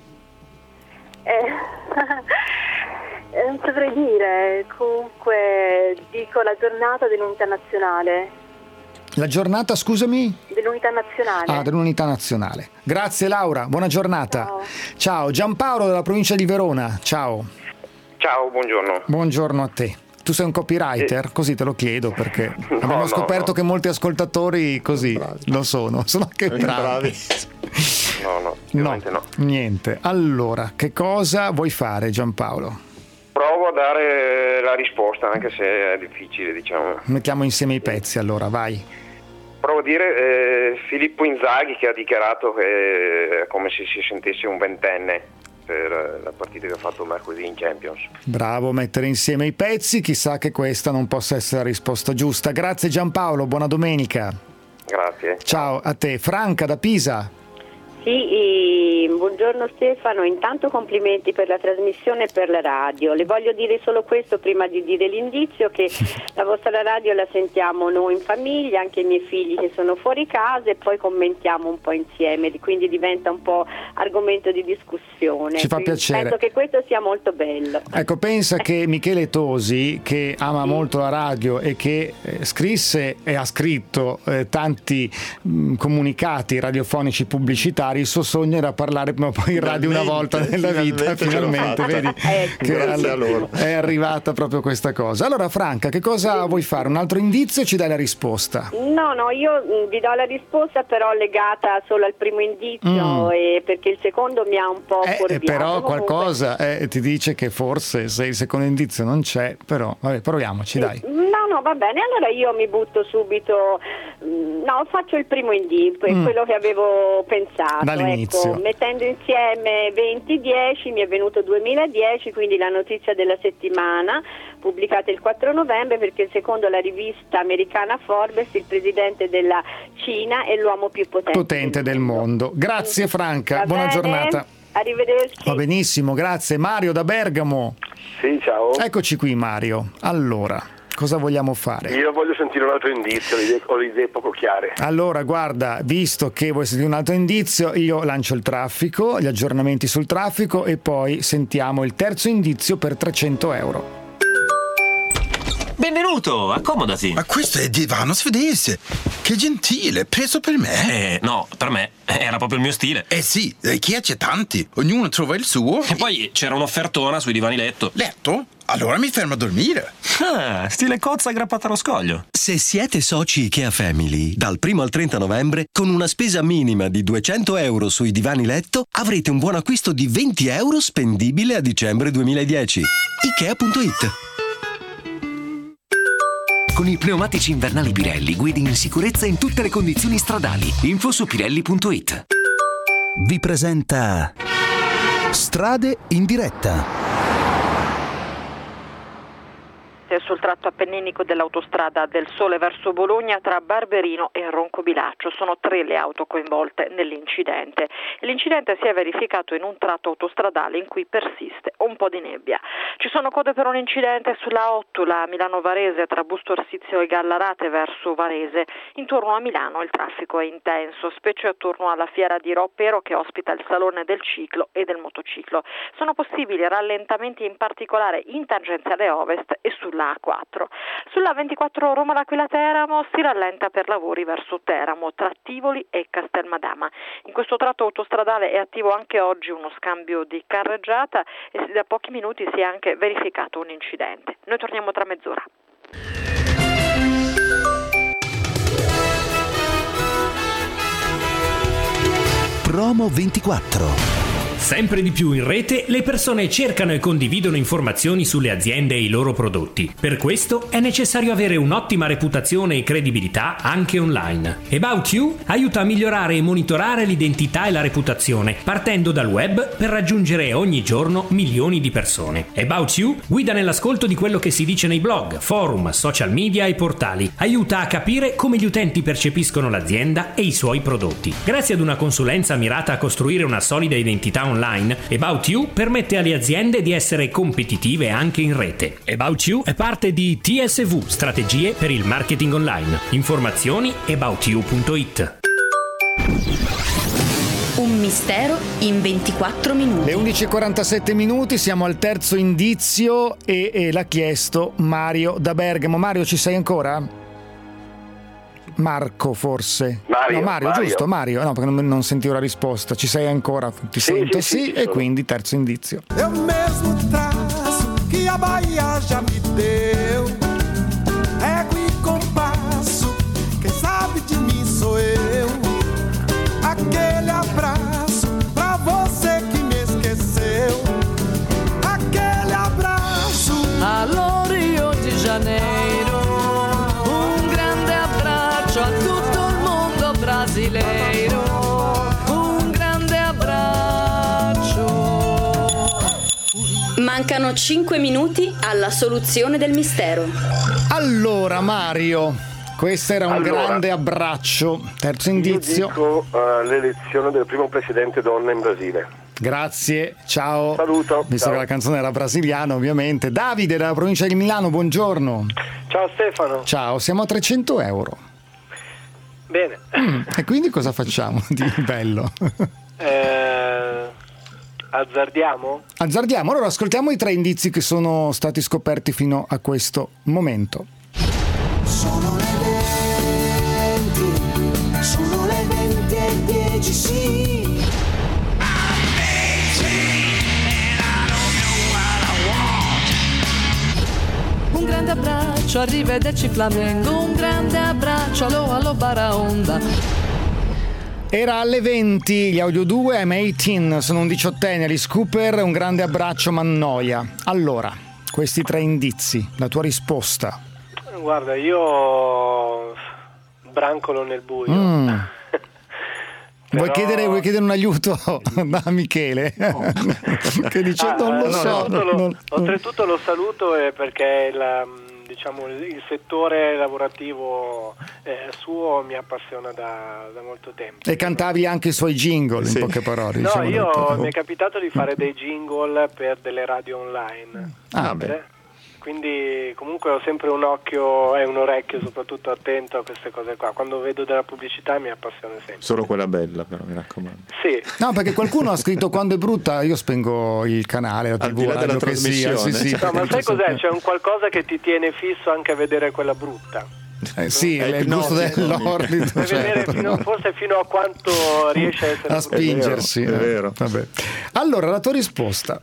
Speaker 10: Non saprei dire, comunque dico la giornata dell'unità nazionale.
Speaker 2: La giornata, scusami?
Speaker 10: Dell'unità nazionale.
Speaker 2: Ah, dell'unità nazionale. Grazie Laura, buona giornata. Ciao, Giampaolo della provincia di Verona. Ciao.
Speaker 11: Ciao, buongiorno.
Speaker 2: Buongiorno a te. Tu sei un copywriter? Così te lo chiedo perché abbiamo scoperto che molti ascoltatori così lo sono anche bravi.
Speaker 11: No,
Speaker 2: niente. Allora, che cosa vuoi fare, Giampaolo?
Speaker 11: Provo a dare la risposta, anche se è difficile, diciamo.
Speaker 2: Mettiamo insieme i pezzi, allora, vai.
Speaker 11: Provo a dire Filippo Inzaghi, che ha dichiarato che è come se si sentisse un ventenne per la partita che ha fatto mercoledì in Champions.
Speaker 2: Bravo, mettere insieme i pezzi, chissà che questa non possa essere la risposta giusta. Grazie Giampaolo, buona domenica.
Speaker 11: Grazie.
Speaker 2: Ciao a te. Franca da Pisa.
Speaker 16: Sì, buongiorno Stefano, intanto complimenti per la trasmissione e per la radio. Le voglio dire solo questo prima di dire l'indizio, che la vostra radio la sentiamo noi in famiglia, anche i miei figli che sono fuori casa, e poi commentiamo un po' insieme, quindi diventa un po' argomento di discussione.
Speaker 2: Ci fa piacere.
Speaker 16: Penso che questo sia molto bello.
Speaker 2: Ecco, pensa che Michele Tosi, che ama molto la radio e che scrisse e ha scritto tanti comunicati radiofonici pubblicitari, il suo sogno era parlare prima o poi in radio una volta nella vita, finalmente vedi che è arrivata proprio questa cosa. Allora Franca, che cosa vuoi fare? Un altro indizio o ci dai la risposta?
Speaker 16: No, io vi do la risposta però legata solo al primo indizio, perché il secondo mi ha un po' fuorviato.
Speaker 2: Però qualcosa ti dice che forse se il secondo indizio non c'è, però vabbè, proviamoci, dai.
Speaker 16: No, va bene, allora io mi butto subito, faccio il primo indizio, quello che avevo pensato.
Speaker 2: Dall'inizio.
Speaker 16: Ecco, mettendo insieme 2010 mi è venuto 2010, quindi la notizia della settimana, pubblicata il 4 novembre, perché secondo la rivista americana Forbes il presidente della Cina è l'uomo più potente
Speaker 2: del mondo. Grazie Franca,
Speaker 16: Va
Speaker 2: buona
Speaker 16: bene.
Speaker 2: Giornata.
Speaker 16: Arrivederci.
Speaker 2: Va benissimo, grazie. Mario da Bergamo.
Speaker 20: Sì, ciao.
Speaker 2: Eccoci qui Mario. Allora, cosa vogliamo fare?
Speaker 20: Io voglio sentire un altro indizio, ho le idee poco chiare.
Speaker 2: Allora, guarda, visto che vuoi sentire un altro indizio, io lancio il traffico, gli aggiornamenti sul traffico e poi sentiamo il terzo indizio per 300 euro.
Speaker 7: Benvenuto, accomodati.
Speaker 12: Ma questo è il divano svedese. Che gentile, preso per me?
Speaker 7: No, per me era proprio il mio stile.
Speaker 12: Sì, chi c'è tanti, ognuno trova il suo.
Speaker 7: E poi c'era un'offertona sui divani letto.
Speaker 12: Letto? Allora mi fermo a dormire.
Speaker 7: Ah, stile cozza aggrappata allo scoglio.
Speaker 29: Se siete soci IKEA Family, dal 1 al 30 novembre, con una spesa minima di 200 euro sui divani letto, avrete un buon acquisto di 20 euro spendibile a dicembre 2010. Ikea.it.
Speaker 13: Con i pneumatici invernali Pirelli guidi in sicurezza in tutte le condizioni stradali. Info su pirelli.it.
Speaker 6: Vi presenta Strade in diretta.
Speaker 10: Sul tratto appenninico dell'autostrada del Sole verso Bologna tra Barberino e Roncobilaccio. Sono 3 le auto coinvolte nell'incidente. L'incidente si è verificato in un tratto autostradale in cui persiste un po' di nebbia. Ci sono code per un incidente sulla 8, la Milano-Varese tra Busto Arsizio e Gallarate verso Varese. Intorno a Milano il traffico è intenso, specie attorno alla fiera di Ropero che ospita il Salone del Ciclo e del Motociclo. Sono possibili rallentamenti in particolare in tangenziale ovest e sulla A4. Sulla 24 Roma-L'Aquila Teramo si rallenta per lavori verso Teramo tra Tivoli e Castelmadama. In questo tratto autostradale è attivo anche oggi uno scambio di carreggiata e da pochi minuti si è anche verificato un incidente. Noi torniamo tra mezz'ora.
Speaker 6: Promo 24.
Speaker 14: Sempre di più in rete le persone cercano e condividono informazioni sulle aziende e i loro prodotti. Per questo è necessario avere un'ottima reputazione e credibilità anche online. About You aiuta a migliorare e monitorare l'identità e la reputazione, partendo dal web per raggiungere ogni giorno milioni di persone. About You guida nell'ascolto di quello che si dice nei blog, forum, social media e portali. Aiuta a capire come gli utenti percepiscono l'azienda e i suoi prodotti. Grazie ad una consulenza mirata a costruire una solida identità online, About You permette alle aziende di essere competitive anche in rete. About You è parte di TSV, strategie per il marketing online. Informazioni aboutyou.it.
Speaker 9: Un mistero in 24 minuti.
Speaker 2: Le 11:47 minuti, siamo al terzo indizio e l'ha chiesto Mario da Bergamo. Mario, ci sei ancora? Marco forse? Mario, giusto? Mario, no, perché non sentivo la risposta. Ci sei ancora? Ti sento sì e quindi terzo indizio.
Speaker 1: É o mesmo traço que a Bahia já me deu. Ego e compasso, quem sabe de mim sou eu. Aquele abraço pra você que me esqueceu. Aquele abraço.
Speaker 21: Allo Rio de Janeiro. Un grande abbraccio a tutto il mondo brasileiro. Un grande abbraccio.
Speaker 9: Mancano 5 minuti alla soluzione del mistero.
Speaker 2: Allora Mario, questo era un grande abbraccio. Terzo indizio.
Speaker 20: Io dico l'elezione del primo presidente donna in Brasile.
Speaker 2: Grazie, ciao.
Speaker 20: Saluto.
Speaker 2: Visto
Speaker 20: ciao.
Speaker 2: che la canzone era brasiliana, ovviamente. Davide dalla provincia di Milano, buongiorno.
Speaker 22: Ciao Stefano.
Speaker 2: Ciao, siamo a 300 euro.
Speaker 22: Bene.
Speaker 2: E quindi cosa facciamo di bello?
Speaker 22: Azzardiamo?
Speaker 2: Azzardiamo, allora ascoltiamo i 3 indizi che sono stati scoperti fino a questo momento.
Speaker 1: Sono le 20:10, sì.
Speaker 21: Un grande abbraccio, arrivederci Flamengo. Un grande abbraccio, allo Baraonda.
Speaker 2: Era alle 20, gli Audio 2, I'm 18, sono un 18enne, Alice Cooper, un grande abbraccio Mannoia. Allora, questi 3 indizi, la tua risposta.
Speaker 22: Guarda, io brancolo nel buio.
Speaker 2: Vuoi chiedere un aiuto da Michele? Che dice non lo so.
Speaker 22: Oltretutto lo saluto perché il settore lavorativo suo mi appassiona da molto tempo.
Speaker 2: E cantavi anche i suoi jingle, in poche parole.
Speaker 22: No,
Speaker 2: diciamo
Speaker 22: mi è capitato di fare dei jingle per delle radio online. quindi comunque ho sempre un occhio e un orecchio soprattutto attento a queste cose qua. Quando vedo della pubblicità mi appassiona sempre.
Speaker 4: Solo quella bella, però, mi raccomando.
Speaker 22: Sì.
Speaker 2: No, perché qualcuno ha scritto quando è brutta io spengo il canale, la
Speaker 4: Al di
Speaker 2: TV,
Speaker 4: là della
Speaker 2: che sia. Sì,
Speaker 22: no, ma sai cos'è? C'è un qualcosa che ti tiene fisso anche a vedere quella brutta.
Speaker 2: Sì, è il gusto dell'orbido, certo.
Speaker 22: Forse fino a quanto riesce a essere
Speaker 2: a spingersi.
Speaker 4: È vero.
Speaker 2: Vabbè. Allora, la tua risposta?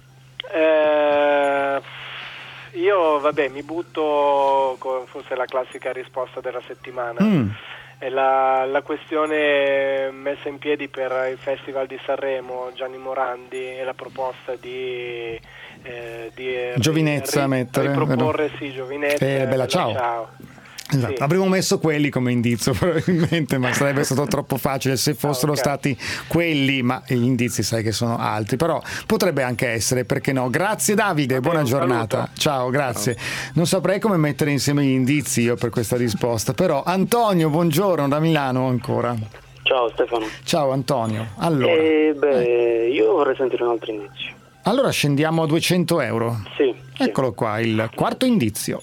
Speaker 22: Io mi butto con forse la classica risposta della settimana. È la questione messa in piedi per il Festival di Sanremo, Gianni Morandi, e la proposta di
Speaker 2: Giovinezza
Speaker 22: riproporre Giovinezza
Speaker 2: Bella Ciao. Esatto. Sì. Avremmo messo quelli come indizio probabilmente, ma sarebbe stato troppo facile se fossero stati quelli, ma gli indizi sai che sono altri, però potrebbe anche essere, perché no. Grazie Davide, buona giornata. Ciao, grazie. Non saprei come mettere insieme gli indizi io per questa risposta, però Antonio, buongiorno da Milano ancora.
Speaker 5: Ciao Stefano.
Speaker 2: Ciao Antonio. Allora,
Speaker 5: io vorrei sentire un altro indizio.
Speaker 2: Allora scendiamo a 200 euro.
Speaker 5: Sì.
Speaker 2: Eccolo qua, il quarto indizio.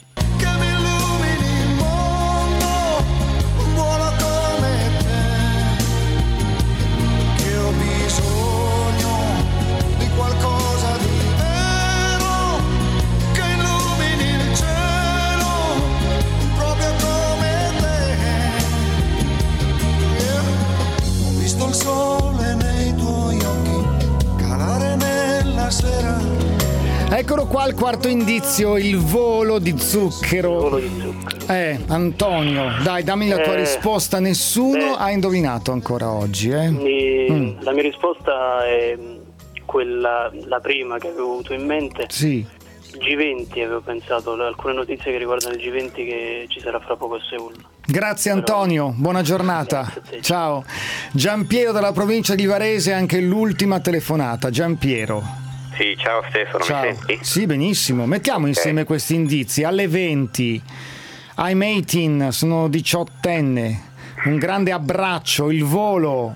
Speaker 2: Eccolo qua il quarto indizio, il volo di zucchero. Antonio, dai, dammi la tua risposta. Nessuno ha indovinato ancora oggi.
Speaker 5: La mia risposta è quella, la prima che avevo avuto in mente.
Speaker 2: Sì.
Speaker 5: G20, avevo pensato, alcune notizie che riguardano il G20 che ci sarà fra poco a Seul.
Speaker 2: Grazie Antonio, buona giornata. Ciao. Giampiero dalla provincia di Varese, anche l'ultima telefonata. Giampiero.
Speaker 15: Sì, ciao Stefano,
Speaker 2: ciao.
Speaker 15: Mi senti?
Speaker 2: Sì, benissimo. Mettiamo insieme questi indizi. Alle 20, I'm 18, sono 18enne. Un grande abbraccio, il volo.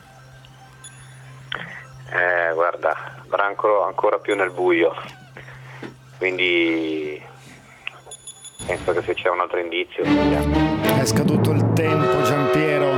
Speaker 15: Guarda, branco ancora più nel buio. Quindi penso che se c'è un altro indizio.
Speaker 2: È scaduto il tempo, Giampiero.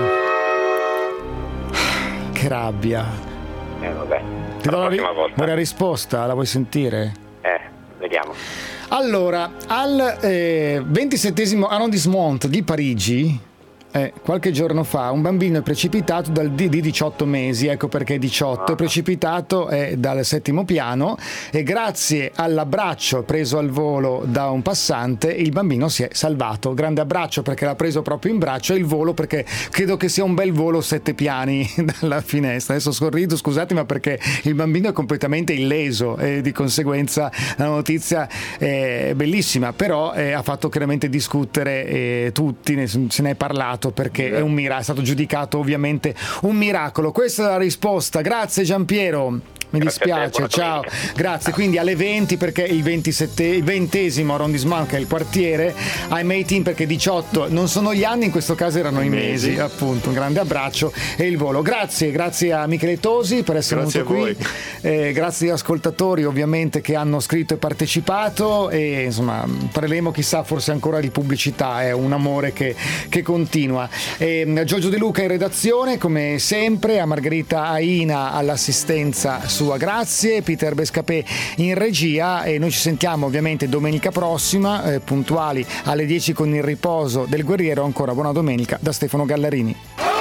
Speaker 2: Che rabbia.
Speaker 15: Vabbè.
Speaker 2: Ti do la risposta, la vuoi sentire?
Speaker 15: Vediamo.
Speaker 2: Allora, al 27° arrondissement di Parigi, qualche giorno fa, un bambino è precipitato di 18 mesi, ecco perché 18, è precipitato dal 7° piano e grazie all'abbraccio preso al volo da un passante il bambino si è salvato. Grande abbraccio perché l'ha preso proprio in braccio, e il volo perché credo che sia un bel volo 7 piani dalla finestra. Adesso sorrido, scusate, ma perché il bambino è completamente illeso e di conseguenza la notizia è bellissima, però ha fatto chiaramente discutere tutti, se ne è parlato perché è stato giugiucato ovviamente un miracolo. Questa è la risposta. Grazie Giampiero. Mi dispiace, ciao, grazie. Quindi alle 20 perché il 20° arrondissement, che è il quartiere, I'm 18 perché 18 non sono gli anni, in questo caso erano i mesi, appunto. Un grande abbraccio e il volo. Grazie a Michele Tosi per essere venuto qui, grazie agli ascoltatori ovviamente che hanno scritto e partecipato, e insomma parleremo chissà forse ancora di pubblicità, è un amore che continua. Giorgio De Luca in redazione come sempre, a Margherita Aina all'assistenza sua, grazie, Peter Bescapè in regia, e noi ci sentiamo ovviamente domenica prossima puntuali alle 10 con il riposo del guerriero. Ancora buona domenica da Stefano Gallarini.